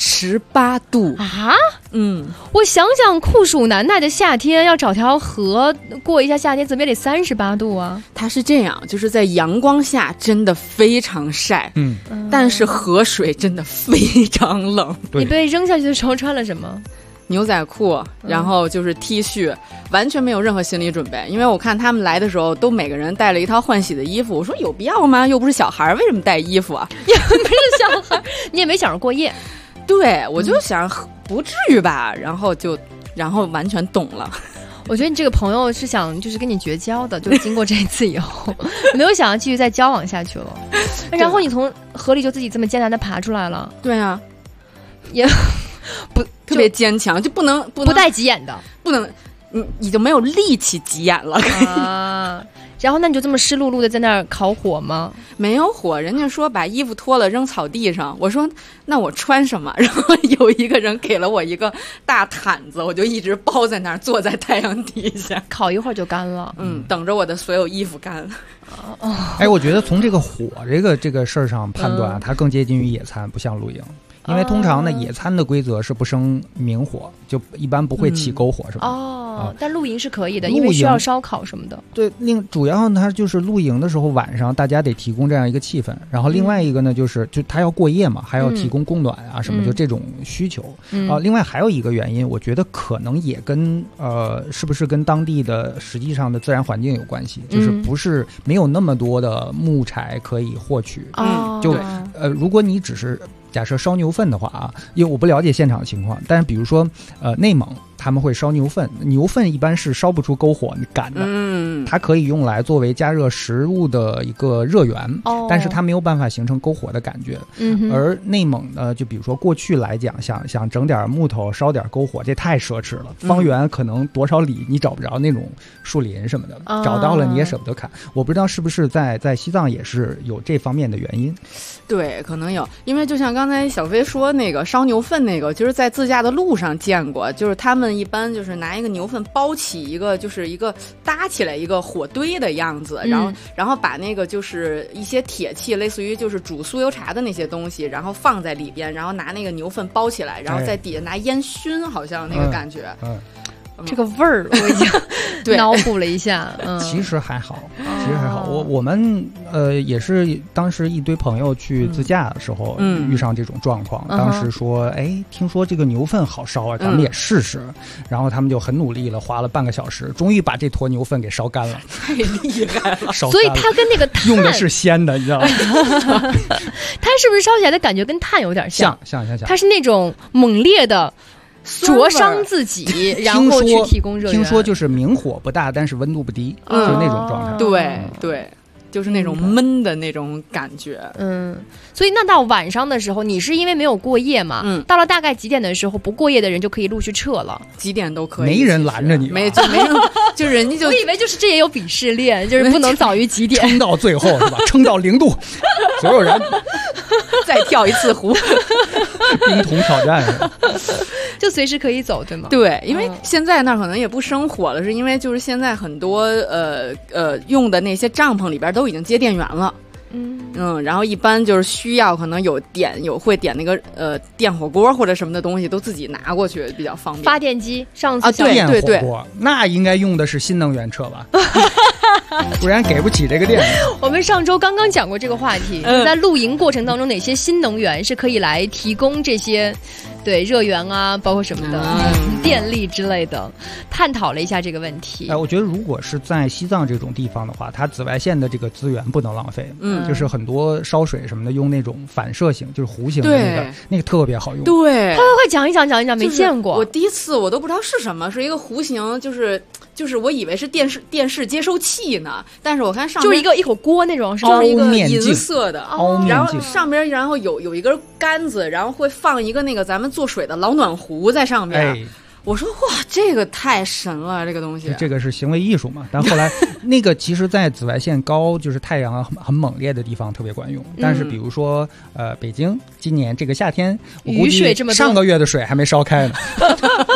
18度啊！我想想，酷暑难耐的夏天，要找条河过一下夏天，怎么也得38度啊。 它是这样，就是在阳光下真的非常晒，但是河水真的非常冷。 你被扔下去的时候穿了什么？ 牛仔裤，然后就是 T 恤，完全没有任何心理准备。因为我看他们来的时候，都每个人带了一套换洗的衣服。我说有必要吗？又不是小孩，为什么带衣服啊？ 也不是小孩，你也没想着过夜。 对，我就想不至于吧，然后完全懂了。 我觉得你这个朋友是想就是跟你绝交的，就经过这一次以后，没有想要继续再交往下去了。然后你从河里就自己这么艰难的爬出来了。 对啊， 也不特别坚强，就不能不带急眼的， 不能，你就没有力气急眼了啊。然后那你就这么湿漉漉的在那儿烤火吗？ 没有火，人家说把衣服脱了扔草地上，我说那我穿什么？然后有一个人给了我一个大毯子，我就一直包在那儿，坐在太阳底下， 烤一会儿就干了。 等着我的所有衣服干。 哎，我觉得从这个火这个事儿上判断，它更接近于野餐，不像露营。因为通常呢，野餐的规则是不生明火，就一般不会起篝火，是吧？ 但露营是可以的，因为需要烧烤什么的。 对，主要它就是露营的时候晚上大家得提供这样一个气氛，然后另外一个呢就他要过夜嘛，还要提供供暖啊什么，就这种需求。另外还有一个原因，我觉得可能也跟是不是跟当地的实际上的自然环境有关系，就是不是没有那么多的木柴可以获取。如果你只是假设烧牛粪的话啊，因为我不了解现场的情况，但是比如说内蒙他们会烧牛粪，牛粪一般是烧不出篝火，你赶的，它可以用来作为加热食物的一个热源，但是它没有办法形成篝火的感觉。而内蒙呢，就比如说过去来讲，想整点木头烧点篝火，这太奢侈了，方圆可能多少里你找不着那种树林什么的，找到了你也舍不得砍。我不知道是不是在西藏也是有这方面的原因。 对，可能有，因为就像刚才小飞说那个烧牛粪那个，就是在自驾的路上见过，就是他们一般就是拿一个牛粪包起一个，就是一个搭起来一个火堆的样子，然后把那个就是一些铁器，类似于就是煮酥油茶的那些东西，然后放在里边，然后拿那个牛粪包起来，然后在底下拿烟熏，好像那个感觉。 这个味儿我已经脑补了一下。 其实还好，我们也是当时一堆朋友去自驾的时候遇上这种状况，当时说听说这个牛粪好烧啊，咱们也试试。然后他们就很努力了，花了半个小时，终于把这坨牛粪给烧干了。 太厉害了！ 所以它跟那个碳用的是鲜的，你知道吗？ 它是不是烧起来的感觉跟碳有点像？ 像。 它是那种猛烈的灼伤自己，然后去提供热源。 听说就是明火不大，但是温度不低，就是那种状态。 对，就是那种闷的那种感觉。 所以那到晚上的时候，你是因为没有过夜嘛？到了大概几点的时候，不过夜的人就可以陆续撤了？ 几点都可以， 没人拦着你， 没人，就人家就。 我以为就是这也有鄙视链，就是不能早于几点， 撑到最后是吧？撑到0度，所有人再跳一次湖， 冰桶挑战。 就随时可以走，对吗？ 对，因为现在那儿可能也不生火了，是因为就是现在很多用的那些帐篷里边都已经接电源了。然后一般就是需要可能会点那个电火锅或者什么的东西，都自己拿过去比较方便。 发电机上次电火锅那应该用的是新能源车吧？不然给不起这个电。 我们上周刚刚讲过这个话题，在露营过程当中，哪些新能源是可以来提供这些热源啊，包括什么的电力之类的，探讨了一下这个问题。 我觉得如果是在西藏这种地方的话，它紫外线的这个资源不能浪费。就是很多烧水什么的用那种反射型，就是弧形的那个特别好用。 对， 快讲一讲，没见过。 我第一次我都不知道是什么，是一个弧形，就是我以为是电视接收器呢，但是我看上面就是一口锅那种， 就是一个银色的， 然后上边有一根杆子，然后会放一个那个咱们做水的老暖壶在上面。我说哇，这个太神了，这个东西。 这个是行为艺术嘛？但后来那个其实，在紫外线高，就是太阳很猛烈的地方特别管用。但是比如说北京今年这个夏天，我估计上个月的水还没烧开呢。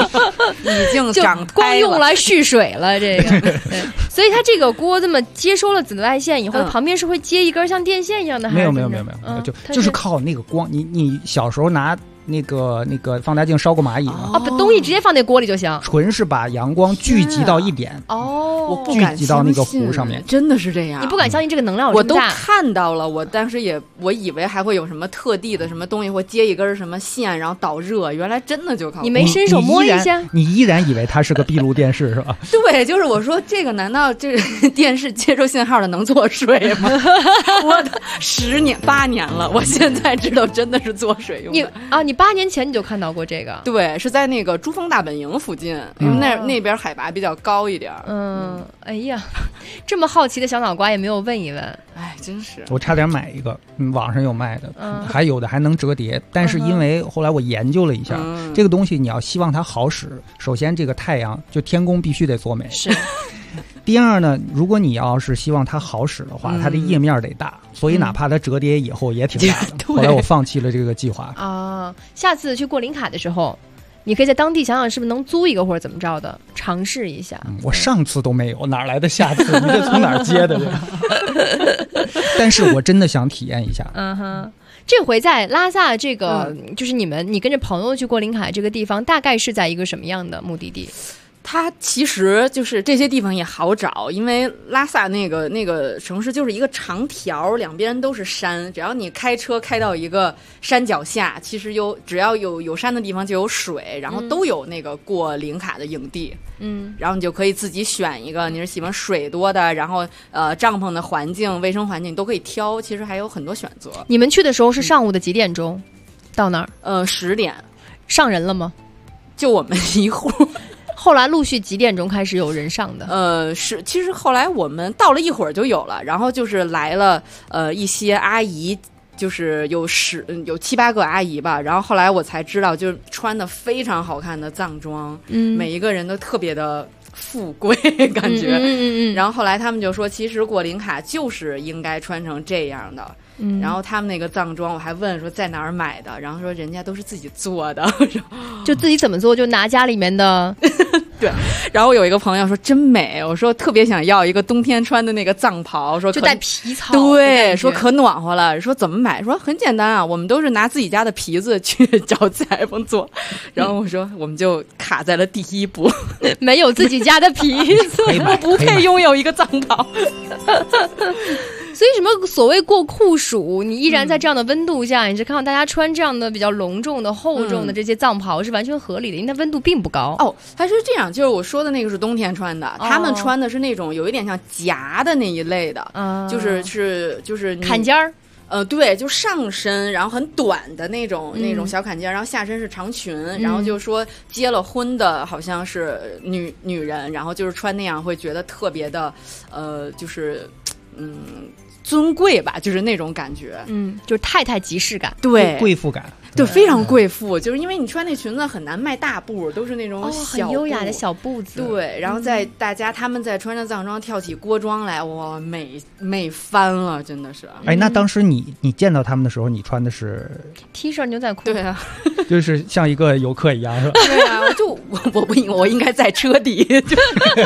已经就长光用开了。 来蓄水了。这个，对，所以它这个锅这么接收了紫外线以后，旁边是会接一根像电线一样的，还是没有，就是靠那个光。你小时候拿那个放大镜烧过蚂蚁吗？ 把东西直接放那锅里就行。 纯是把阳光聚集到一点， 我不聚敢集到那个壶上面， 真的是这样。 你不敢相信这个能量有我都这么大？ 看到了，我当时我以为还会有什么特地的什么东西，或接一根什么线，然后导热，原来真的就靠。 你没伸手摸一下？ 你依然以为它是个闭路电视是吧？ 对，就是我说这个，难道这电视接收信号的能做水吗？我8年了，我现在知道真的是做水用的。 你8年前你就看到过这个？ 对，是在那个珠峰大本营附近，因为那边海拔比较高一点。 哎呀，这么好奇的小脑瓜也没有问一问。 哎，真是。 我差点买一个，网上有卖的，还有的还能折叠。但是因为后来我研究了一下，这个东西你要希望它好使，首先这个太阳就天公必须得做美。 是。 第二呢，如果你要是希望它好使的话，它的页面得大，所以哪怕它折叠以后也挺大的。后来我放弃了这个计划。 下次去过林卡的时候，你可以在当地想想是不是能租一个或者怎么着的，尝试一下。 我上次都没有，哪来的下次？你这从哪儿接的？但是我真的想体验一下。 这回在拉萨这个，就是你跟着朋友去过林卡这个地方，大概是在一个什么样的目的地？ 它其实就是这些地方也好找，因为拉萨那个城市就是一个长条，两边都是山，只要你开车开到一个山脚下，其实只要有山的地方就有水，然后都有那个过林卡的营地。然后你就可以自己选一个你是喜欢水多的，然后帐篷的环境、卫生环境你都可以挑，其实还有很多选择。 你们去的时候是上午的几点钟到那儿 ？10点。 上人了吗？ 就我们一户。 后来陆续几点钟开始有人上的？ 其实后来我们到了一会儿就有了，然后就是来了一些阿姨，就是有7、8个阿姨吧，然后后来我才知道，就是穿的非常好看的藏装，每一个人都特别的富贵感觉，然后后来他们就说，其实过林卡就是应该穿成这样的。然后他们那个藏装，我还问说在哪儿买的，然后说人家都是自己做的， 就自己怎么做就拿家里面的。 对，然后有一个朋友说真美，我说特别想要一个冬天穿的那个藏袍，说就带皮草， 对，说可暖和了，说怎么买，说很简单啊，我们都是拿自己家的皮子去找裁缝做，然后我说我们就卡在了第一步， 没有自己家的皮子， 我不配拥有一个藏袍。 所以什么所谓过酷暑，你依然在这样的温度下，你是看到大家穿这样的比较隆重的厚重的这些藏袍是完全合理的，因为它温度并不高。 它是这样，就是我说的那个是冬天穿的，他们穿的是那种有一点像夹的那一类的，就是坎肩儿。 对，就上身，然后很短的那种小坎肩，然后下身是长裙，然后就说结了婚的好像是女人，然后就是穿那样会觉得特别的，就是尊贵吧，就是那种感觉， 就是太太即视感， 对， 贵妇感， 对，非常贵妇，就是因为你穿那裙子很难迈大步，都是那种很优雅的小步子， 对，然后他们在穿着藏装跳起锅庄来，哇，美翻了，真的是。 那当时你见到他们的时候，你穿的是 T 恤牛仔裤， 对啊， 就是像一个游客一样，是吧？ 对啊，我应该在车底，关键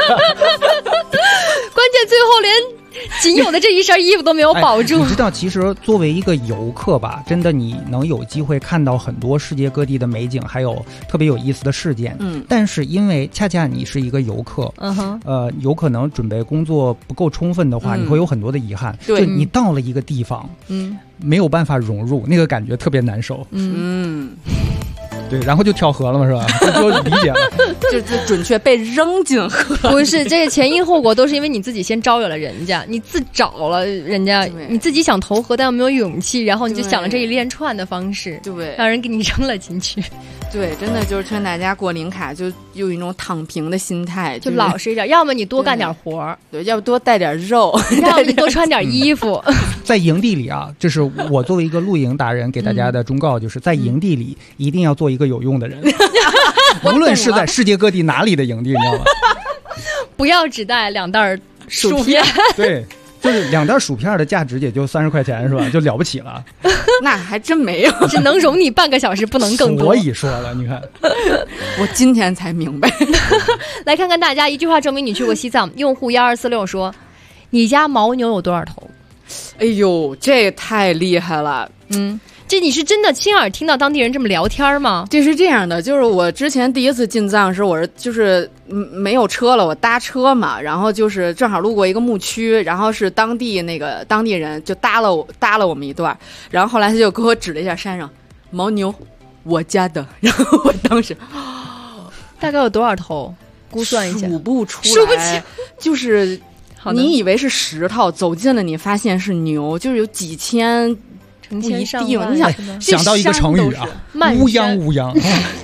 最后连仅有的这一身衣服都没有保住。 你知道，其实作为一个游客吧，真的你能有机会看到很多世界各地的美景，还有特别有意思的事件。但是因为恰恰你是一个游客，有可能准备工作不够充分的话，你会有很多的遗憾。就你到了一个地方，没有办法融入，那个感觉特别难受。对，然后就跳河了嘛，是吧？就理解了， 就准确被扔进河。 不是，这个前因后果都是因为你自己先招惹了人家，你自找了人家，你自己想投河但又没有勇气，然后你就想了这一连串的方式， 对， 让人给你扔了进去。 对，真的就是劝大家过林卡就有一种躺平的心态， 就老实一点，要么你多干点活， 对，要不多带点肉， 要么你多穿点衣服。 在营地里啊，这是我作为一个露营达人给大家的忠告，就是在营地里一定要做一个有用的人，无论是在世界各地哪里的营地，你知道吗？ 不要只带2袋薯片。 对。 就是2袋薯片的价值也就30块钱是吧？就了不起了。 那还真没有， 只能容你半个小时，不能更多。 所以说了，你看， 我今天才明白。 来看看大家一句话证明你去过西藏。用户1246说：“你家牦牛有多少头？” 哎呦，这太厉害了。 这你是真的亲耳听到当地人这么聊天吗？ 这是这样的，就是我之前第一次进藏时，我是就是没有车了，我搭车嘛，然后就是正好路过一个牧区，然后是当地人就搭了我们一段，然后后来他就给我指了一下山上牦牛，我家的，然后我当时大概有多少头？估算一下， 数不出来， 数不起， 就是你以为是石头，走近了你发现是牛，就是有几千。 成千上万， 你想到一个成语啊，乌泱乌泱。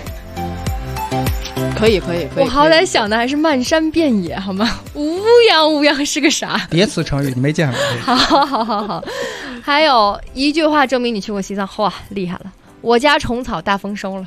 可以。 我好歹想的还是漫山遍野，好吗？乌泱乌泱是个啥？ 别词成语，你没见过。 好。还有一句话证明你去过西藏，哇，厉害了！我家虫草大丰收了。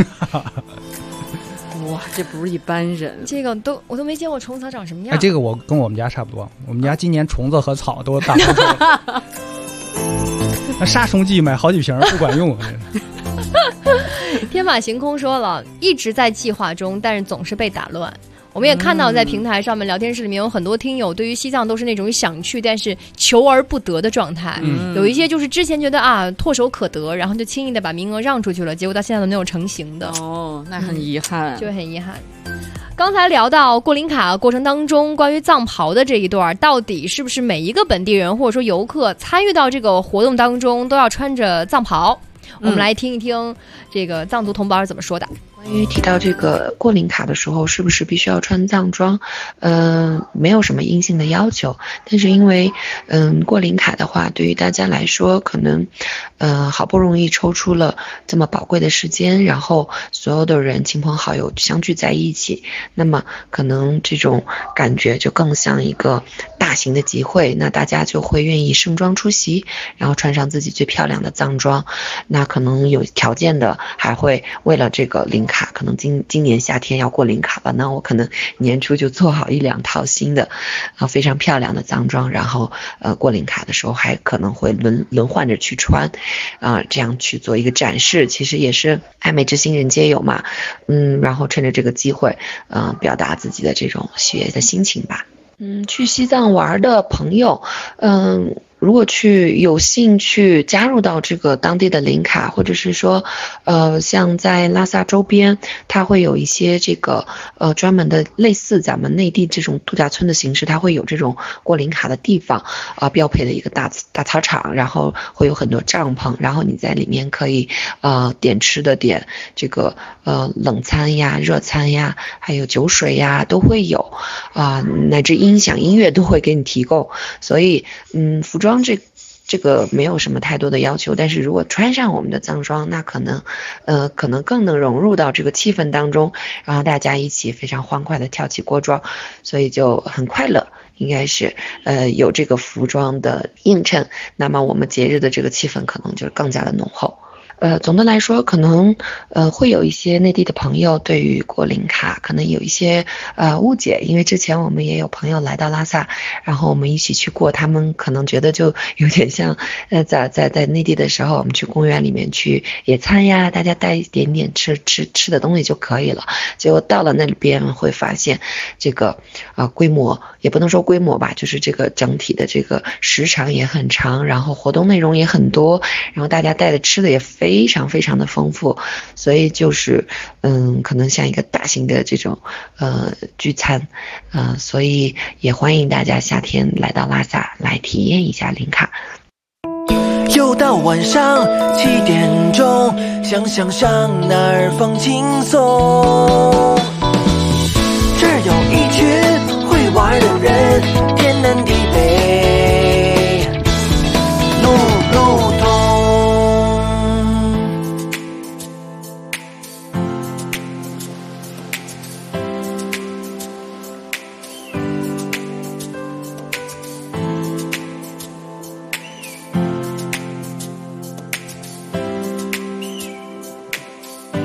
哇，这不是一般人。 这个我都没见过虫草长什么样。 这个我跟我们家差不多，我们家今年虫子和草都大丰收了。那杀虫剂买好几瓶不管用。 天马行空说了，一直在计划中，但是总是被打乱。我们也看到在平台上面聊天室里面有很多听友对于西藏都是那种想去但是求而不得的状态。有一些就是之前觉得唾手可得，然后就轻易的把名额让出去了，结果到现在都没有成型的。 那很遗憾， 就很遗憾。刚才聊到过林卡过程当中关于藏袍的这一段，到底是不是每一个本地人或者说游客参与到这个活动当中都要穿着藏袍？我们来听一听这个藏族同胞是怎么说的。 关于提到这个过林卡的时候，是不是必须要穿藏装？没有什么硬性的要求，但是因为过林卡的话，对于大家来说，可能好不容易抽出了这么宝贵的时间，然后所有的人亲朋好友相聚在一起，那么可能这种感觉就更像一个大型的集会，那大家就会愿意盛装出席，然后穿上自己最漂亮的藏装。那可能有条件的还会为了这个林卡，可能今年夏天要过林卡了，那我可能年初就做好1-2套新的非常漂亮的藏装，然后过林卡的时候还可能会轮换着去穿这样去做一个展示，其实也是爱美之心人皆有嘛。然后趁着这个机会表达自己的这种喜悦的心情吧。去西藏玩的朋友如果有幸去加入到这个当地的林卡，或者是说像在拉萨周边，它会有一些这个专门的类似咱们内地这种度假村的形式，它会有这种过林卡的地方标配的一个大操场，然后会有很多帐篷，然后你在里面可以点吃的，点这个冷餐呀、热餐呀，还有酒水呀都会有乃至音响音乐都会给你提供。所以服装这个没有什么太多的要求，但是如果穿上我们的藏装，那可能更能融入到这个气氛当中，然后大家一起非常欢快的跳起锅庄，所以就很快乐。应该是有这个服装的映衬，那么我们节日的这个气氛可能就更加的浓厚。总的来说，可能会有一些内地的朋友对于过林卡可能有一些误解，因为之前我们也有朋友来到拉萨，然后我们一起去过，他们可能觉得就有点像在内地的时候，我们去公园里面去野餐呀，大家带一点点吃的东西就可以了。结果到了那边会发现这个规模也不能说规模吧，就是这个整体的这个时长也很长，然后活动内容也很多，然后大家带的吃的也非常非常的丰富，所以就是可能像一个大型的这种聚餐所以也欢迎大家夏天来到拉萨来体验一下林卡。 又到晚上7点钟，想想上哪儿放轻松。这儿有一群会玩的人，天南地北路路通。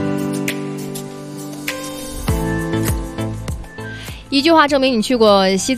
一句话证明你去过西藏。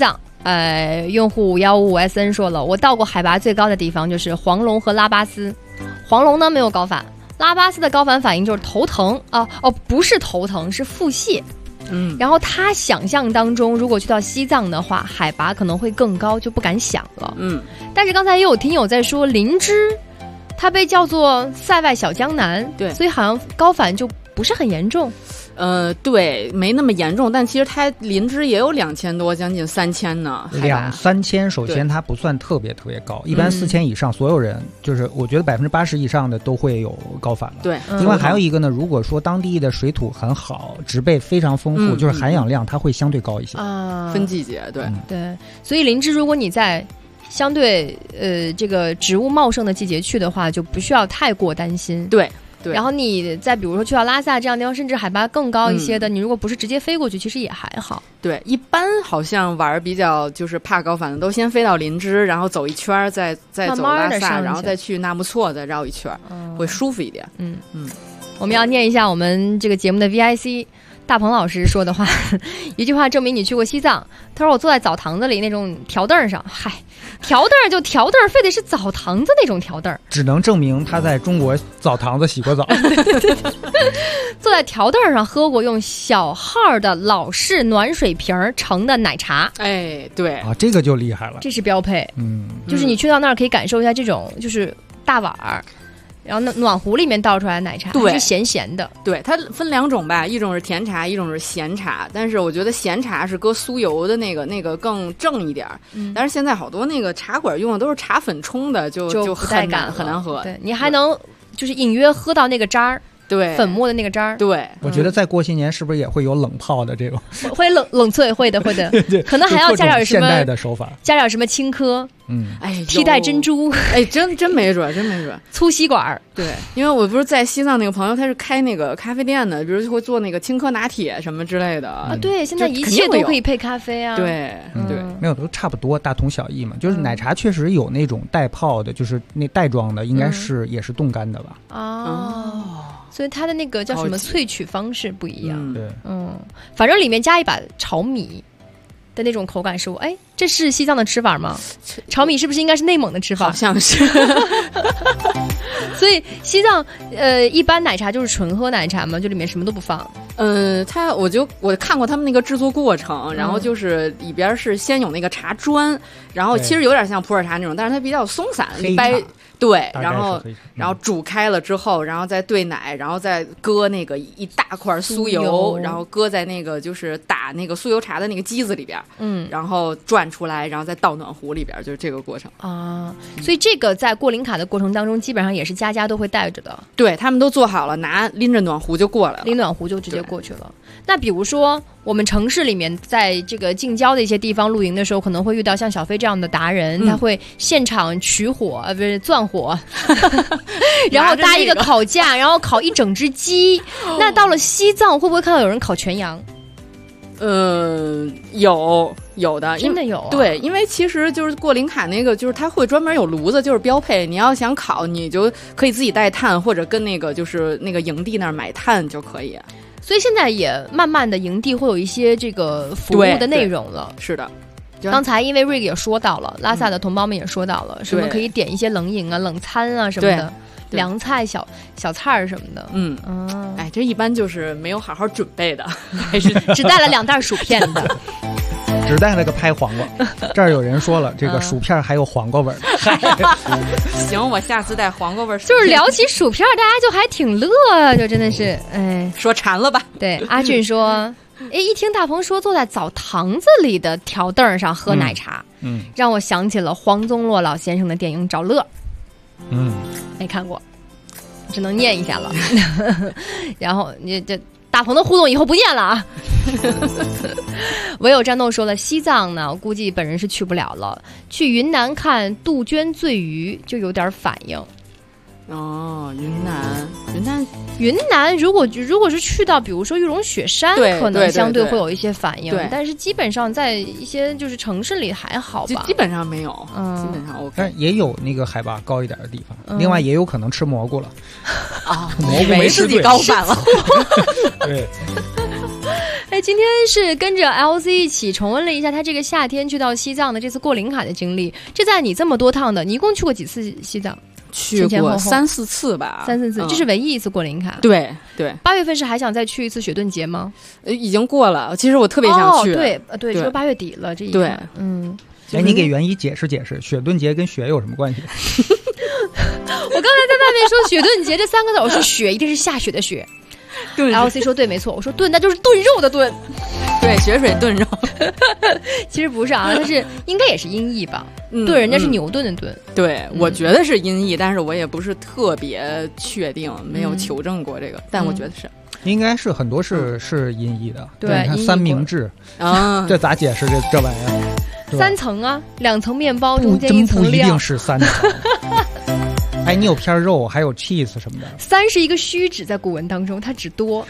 用户155SN 说了，我到过海拔最高的地方就是黄龙和拉巴斯。黄龙呢没有高反，拉巴斯的高反反应就是头疼啊，不是头疼，是腹泻。然后他想象当中，如果去到西藏的话，海拔可能会更高，就不敢想了。但是刚才也有听友在说，林芝它被叫做塞外小江南， 对， 所以好像高反就不是很严重。 对，没那么严重，但其实它林芝也有2000多，将近3000呢 ，2-3000。首先它不算特别高，一般4000以上，所有人就是我觉得80%以上的都会有高反了。 对， 另外还有一个呢，如果说当地的水土很好，植被非常丰富，就是含氧量它会相对高一些啊。 分季节，对对，所以林芝如果你在相对这个植物茂盛的季节去的话，就不需要太过担心。 对。 然后你再比如说去到拉萨这样的地方，甚至海拔更高一些的，你如果不是直接飞过去，其实也还好。 对，一般好像玩比较就是怕高反的，都先飞到林芝，然后走一圈，再走拉萨，然后再去纳木错，再绕一圈，会舒服一点。 我们要念一下我们这个节目的 VIC。大鹏老师说的话，一句话证明你去过西藏。他说我坐在澡堂子里那种条凳上，条凳就条凳，非得是澡堂子那种条凳， 只能证明他在中国澡堂子洗过澡。 坐在条凳上喝过用小号的老式暖水瓶盛的奶茶。 对啊，这个就厉害了， 这是标配。就是你去到那儿可以感受一下这种就是大碗儿。然后暖壶里面倒出来的奶茶是咸咸的。 对，它分2种吧，一种是甜茶，一种是咸茶。但是我觉得咸茶是搁酥油的那个更正一点。但是现在好多那个茶馆用的都是茶粉冲的，就很难喝。 对，你还能就是隐约喝到那个渣儿。 对， 粉末的那个渣儿。 对， 我觉得再过些年是不是也会有冷泡的这种？ 会冷萃，会的，可能还要加点什么现代的手法， 加点什么青稞，替代珍珠， 真没准， 粗吸管。 对，因为我不是在西藏那个朋友，他是开那个咖啡店的，比如会做那个青稞拿铁什么之类的啊。对，现在一切都可以配咖啡啊。 对， 没有都差不多，大同小异嘛。就是奶茶确实有那种带泡的，就是那袋装的，应该是也是冻干的吧？ 所以它的那个叫什么萃取方式不一样。 对， 反正里面加一把炒米的那种口感是这是西藏的吃法吗？炒米是不是应该是内蒙的吃法？ 好像是。 所以西藏一般奶茶就是纯喝奶茶嘛，就里面什么都不放。 我看过他们那个制作过程，然后就是里边是先有那个茶砖，然后其实有点像普洱茶那种，但是它比较松散，对，然后煮开了之后，然后再兑奶，然后再搁那个一大块酥油，然后搁在那个就是打那个酥油茶的那个机子里边，然后转出来，然后再倒暖壶里边，就是这个过程啊。所以这个在过林卡的过程当中，基本上也是家家都会带着的。 对，他们都做好了，拎着暖壶就过来了， 拎暖壶就直接过去了。那比如说我们城市里面在这个近郊的一些地方露营的时候，可能会遇到像小飞这样的达人，他会现场取火不是钻火然后搭一个烤架，然后烤一整只鸡。那到了西藏会不会看到有人烤全羊？ 有的， 真的有啊。 对，因为其实就是过林卡那个，就是它会专门有炉子，就是标配。你要想烤，你就可以自己带炭，或者跟那个就是那个营地那儿买炭就可以。 所以现在也慢慢的营地会有一些这个服务的内容了。 是的， 刚才因为 Rick 也说到了，拉萨的同胞们也说到了，什么可以点一些冷饮啊、冷餐啊什么的，凉菜、小菜什么的。 这一般就是没有好好准备的， 还是只带了2袋薯片的。 只带了个拍黄瓜，这儿有人说了，这个薯片还有黄瓜味儿。 行，我下次带黄瓜味儿。 就是聊起薯片，大家就还挺乐，就真的是， 说馋了吧？ 对，阿俊说，一听大鹏说坐在澡堂子里的条凳上喝奶茶，让我想起了黄宗洛老先生的电影《找乐》。没看过，只能念一下了。然后你这。大鹏的互动以后不念了啊！唯有战斗说了，西藏呢，我估计本人是去不了了。去云南看杜鹃醉鱼就有点反应。云南如果是去到比如说玉龙雪山，可能相对会有一些反应，但是基本上在一些就是城市里还好吧， 基本上没有，基本上 OK。 但也有那个海拔高一点的地方，另外也有可能吃蘑菇了蘑菇没自己高反了。 对。 哎，今天是跟着 LC 一起重温了一下他这个夏天去到西藏的这次过林卡的经历。这在你这么多趟的，你一共去过几次西藏？ 去过3、4次吧 ，3、4次，这是唯一一次过林卡。 对对。 8月份是还想再去一次雪顿节吗？ 已经过了，其实我特别想去。 对，说8月底了这一对， 哎，你给袁一解释解释，雪顿节跟雪有什么关系？ 我刚才在外面说雪顿节这3个字，我说雪一定是下雪的雪。LC 说对，没错。我说炖，那就是炖肉的炖。 对，雪水炖肉。 其实不是啊，它是应该也是音译吧？炖人家是牛顿的炖。 对，我觉得是音译，但是我也不是特别确定，没有求证过这个，但我觉得是。 应该是很多是音译的。 对， 你看三明治啊，这咋解释这玩意儿 ？3层啊，2层面包，中间1层料。 不一定是3层。哎，你有片肉，还有 cheese 什么的。 3是一个虚指，在古文当中，它指多。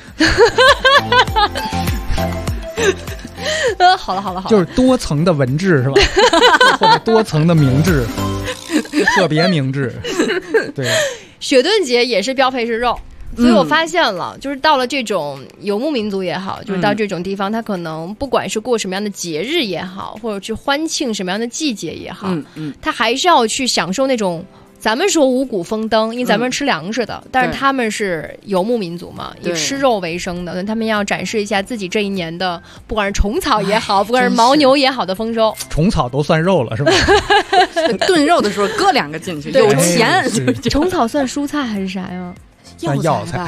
好了， 就是多层的文治是吧？或者多层的明治，特别明治。对， 雪顿节也是标配是肉。所以我发现了，就是到了这种游牧民族也好，就是到这种地方，他可能不管是过什么样的节日也好，或者去欢庆什么样的季节也好，他还是要去享受那种。咱们说五谷丰登，因为咱们吃粮食的，但是他们是游牧民族嘛，以吃肉为生的，他们要展示一下自己这一年的，不管是虫草也好，不管是牦牛也好的丰收。 虫草都算肉了是吧？ 炖肉的时候搁2个进去，有钱。 虫草算蔬菜还是啥呀？ 药材。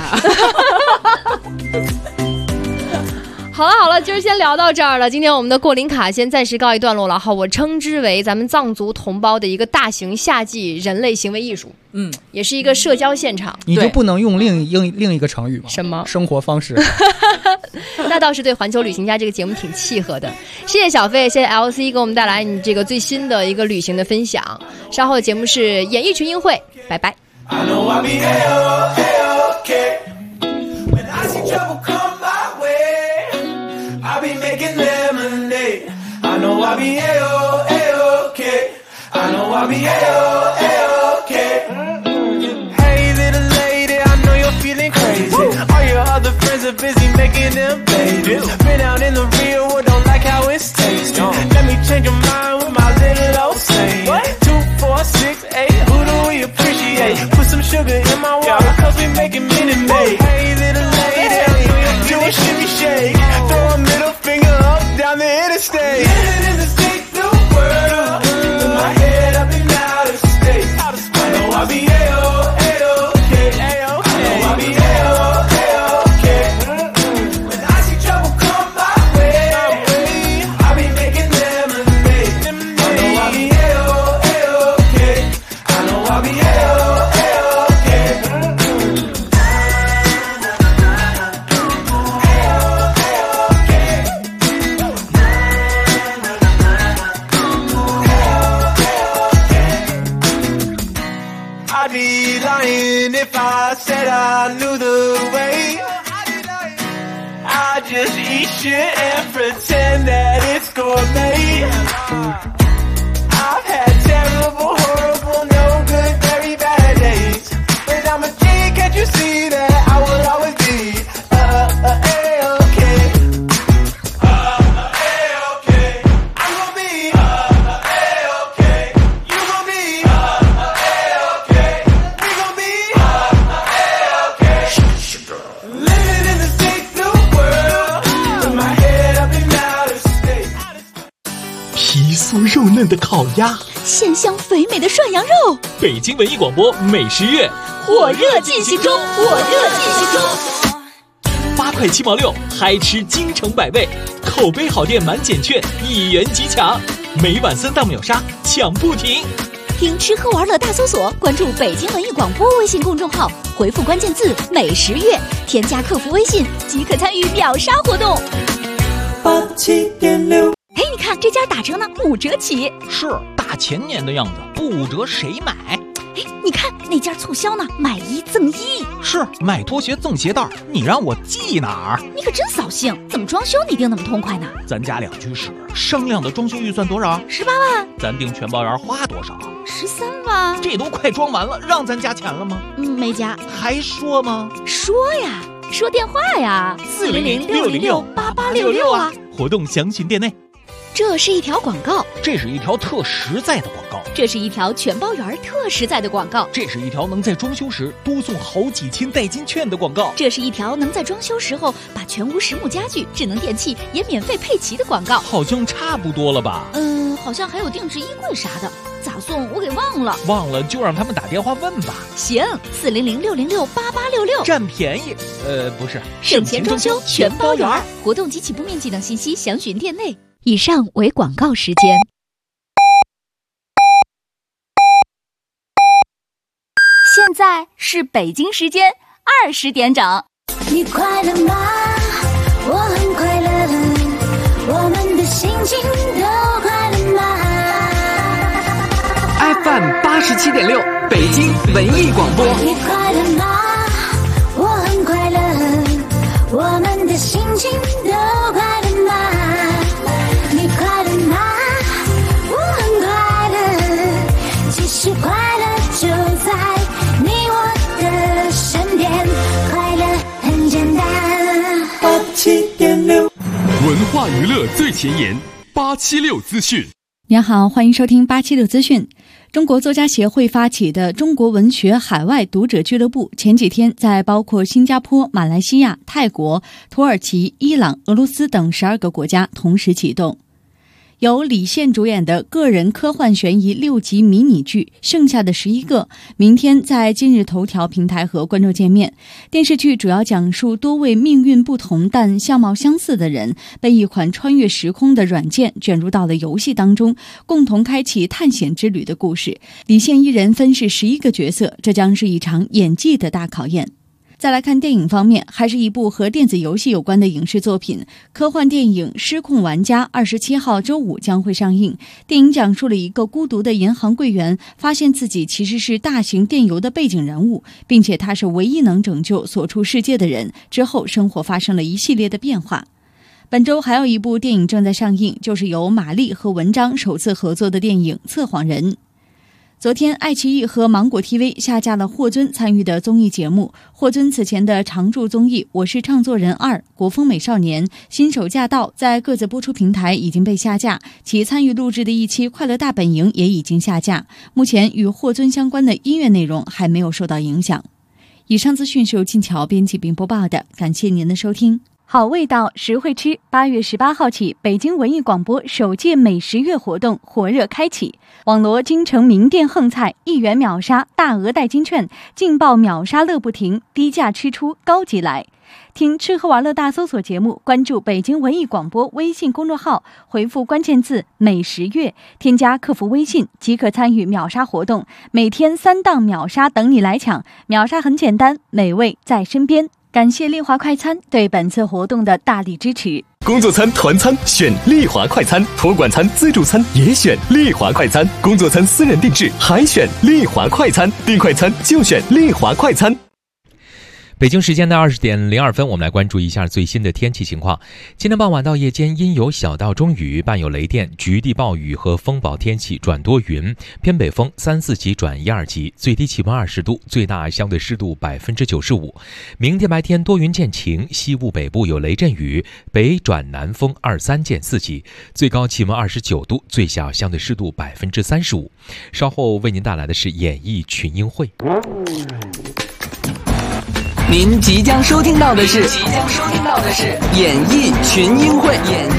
好了，今儿先聊到这儿了。今天我们的过林卡先暂时告一段落了哈。我称之为咱们藏族同胞的一个大型夏季人类行为艺术，也是一个社交现场。 你就不能用另一个成语吗？ 什么？ 生活方式。 那倒是对环球旅行家这个节目挺契合的。谢谢小飞，谢谢 LC 给我们带来你这个最新的一个旅行的分享。稍后的节目是演艺群英会，拜拜。I know I'll be A-OK when I see trouble come my way. I'll be making lemonade. I know I'll be A-OK. I know I'll be A-OK. Hey little lady, I know you're feeling crazy. All your other friends are busy making them babies. Been out in the real world, don't like how it's tasting. Let me change your mind with my little old saying. 2, 4, 6, 8, who do we appreciate? Put some sugar in my water, cause we making Minute Maid. Hey little lady, do a shimmy shake. Throw a middle finger up down the interstate. Living in the state, the world. With my head up and out of state. I know I'll be A-OK. I know I'll be A-OK. When I see trouble come my way, I'll be making lemonade. I know I'll be A-OK. I know I'll be A-OK. I'd be lying if I said I knew the way. I just eat shit and pretend that it's gourmet. I've had terrible, horrible, no good, very bad days. But I'm a G, can't you see that I will always be A-OK. A-OK. I'm gonna be A-OK. You gonna be A-OK. We gonna be A-OK. Living in the state, the world. With my head up and out of state. 皮酥肉嫩的烤鸭， 鲜香肥美的涮羊肉。 北京文艺广播美食月火热进行中 ，8块7毛6，嗨吃京城百味，口碑好店满减券，1元即抢，每晚3档秒杀，抢不停。 听吃喝玩乐大搜索，关注北京文艺广播微信公众号，回复关键字美食月，添加客服微信即可参与秒杀活动。 87.6。 嘿，你看这家打折呢，5折起。 是大前年的样子，不5折谁买？ 哎，你看那家促销呢，买1赠1。 是买拖鞋赠鞋带，你让我记哪儿？ 你可真扫兴，怎么装修你定那么痛快呢？ 咱家2居室，商量的装修预算多少 ？18万。 咱订全包园花多少 ？13万。 这都快装完了，让咱加钱了吗？ 没加。 还说吗？ 说呀。 说电话呀，400-606-8866啊！ 活动详询店内。 这是一条广告， 这是一条特实在的广告， 这是一条全包圆特实在的广告， 这是一条能在装修时多送好几千代金券的广告， 这是一条能在装修时候把全屋实木家具、智能电器也免费配齐的广告。 好像差不多了吧？ 好像还有定制衣柜啥的，咋送我给忘了。 忘了就让他们打电话问吧。 行，400-606-8866， 占便宜。不是， 省钱装修全包圆。活动及起步面积等信息详询店内。以上为广告时间。现在是北京时间20点整。 你快乐吗？我很快乐，我们的心情都快乐吗 ？FM 87.6，北京文艺广播。 你快乐吗？我很快乐，我们的心情都快乐吗？你快乐吗？我很快乐，其实快乐就在你我的身边，快乐很简单。87.6， 文化娱乐最前沿，876资讯。 您好，欢迎收听876资讯。中国作家协会发起的中国文学海外读者俱乐部前几天在包括新加坡、马来西亚、泰国、土耳其、伊朗、俄罗斯等12个国家同时启动。由李现主演的个人科幻悬疑6集迷你剧《剩下的11个》明天在今日头条平台和观众见面。电视剧主要讲述多位命运不同但相貌相似的人被一款穿越时空的软件卷入到了游戏当中，共同开启探险之旅的故事。李现一人分饰11个角色，这将是一场演技的大考验。再来看电影方面，还是一部和电子游戏有关的影视作品，科幻电影《失控玩家》27号周五将会上映。电影讲述了一个孤独的银行柜员发现自己其实是大型电邮的背景人物，并且他是唯一能拯救所处世界的人，之后生活发生了一系列的变化。本周还有一部电影正在上映，就是由马丽和文章首次合作的电影《测谎人》。昨天，爱奇艺和芒果 TV 下架了霍尊参与的综艺节目。霍尊此前的常驻综艺《我是唱作人2》、《国风美少年》、《新手驾到》在各自播出平台已经被下架，其参与录制的一期《快乐大本营》也已经下架。目前与霍尊相关的音乐内容还没有受到影响。以上资讯是由静桥编辑并播报的，感谢您的收听。好味道，实惠吃。8月18号起，北京文艺广播首届美食月活动火热开启，网罗京城名店横菜，1元秒杀，大额代金券，劲爆秒杀乐不停，低价吃出高级来。听吃喝玩乐大搜索节目，关注北京文艺广播微信公众号，回复关键字美食月，添加客服微信即可参与秒杀活动，每天3档秒杀等你来抢。秒杀很简单，美味在身边。感谢丽华快餐对本次活动的大力支持。 工作餐、团餐选丽华快餐，托管餐、自助餐也选丽华快餐，工作餐私人定制还选丽华快餐，订快餐就选丽华快餐。 北京时间的20点02分，我们来关注一下最新的天气情况。今天傍晚到夜间阴有小到中雨，伴有雷电、局地暴雨和风暴天气，转多云，偏北风3、4级转1、2级，最低气温20度，最大相对湿度95%。明天白天多云见晴，西部北部有雷阵雨，北转南风2、3见4级，最高气温29度，最小相对湿度35%。稍后为您带来的是演艺群英会。 您即将收听到的是演艺群英会。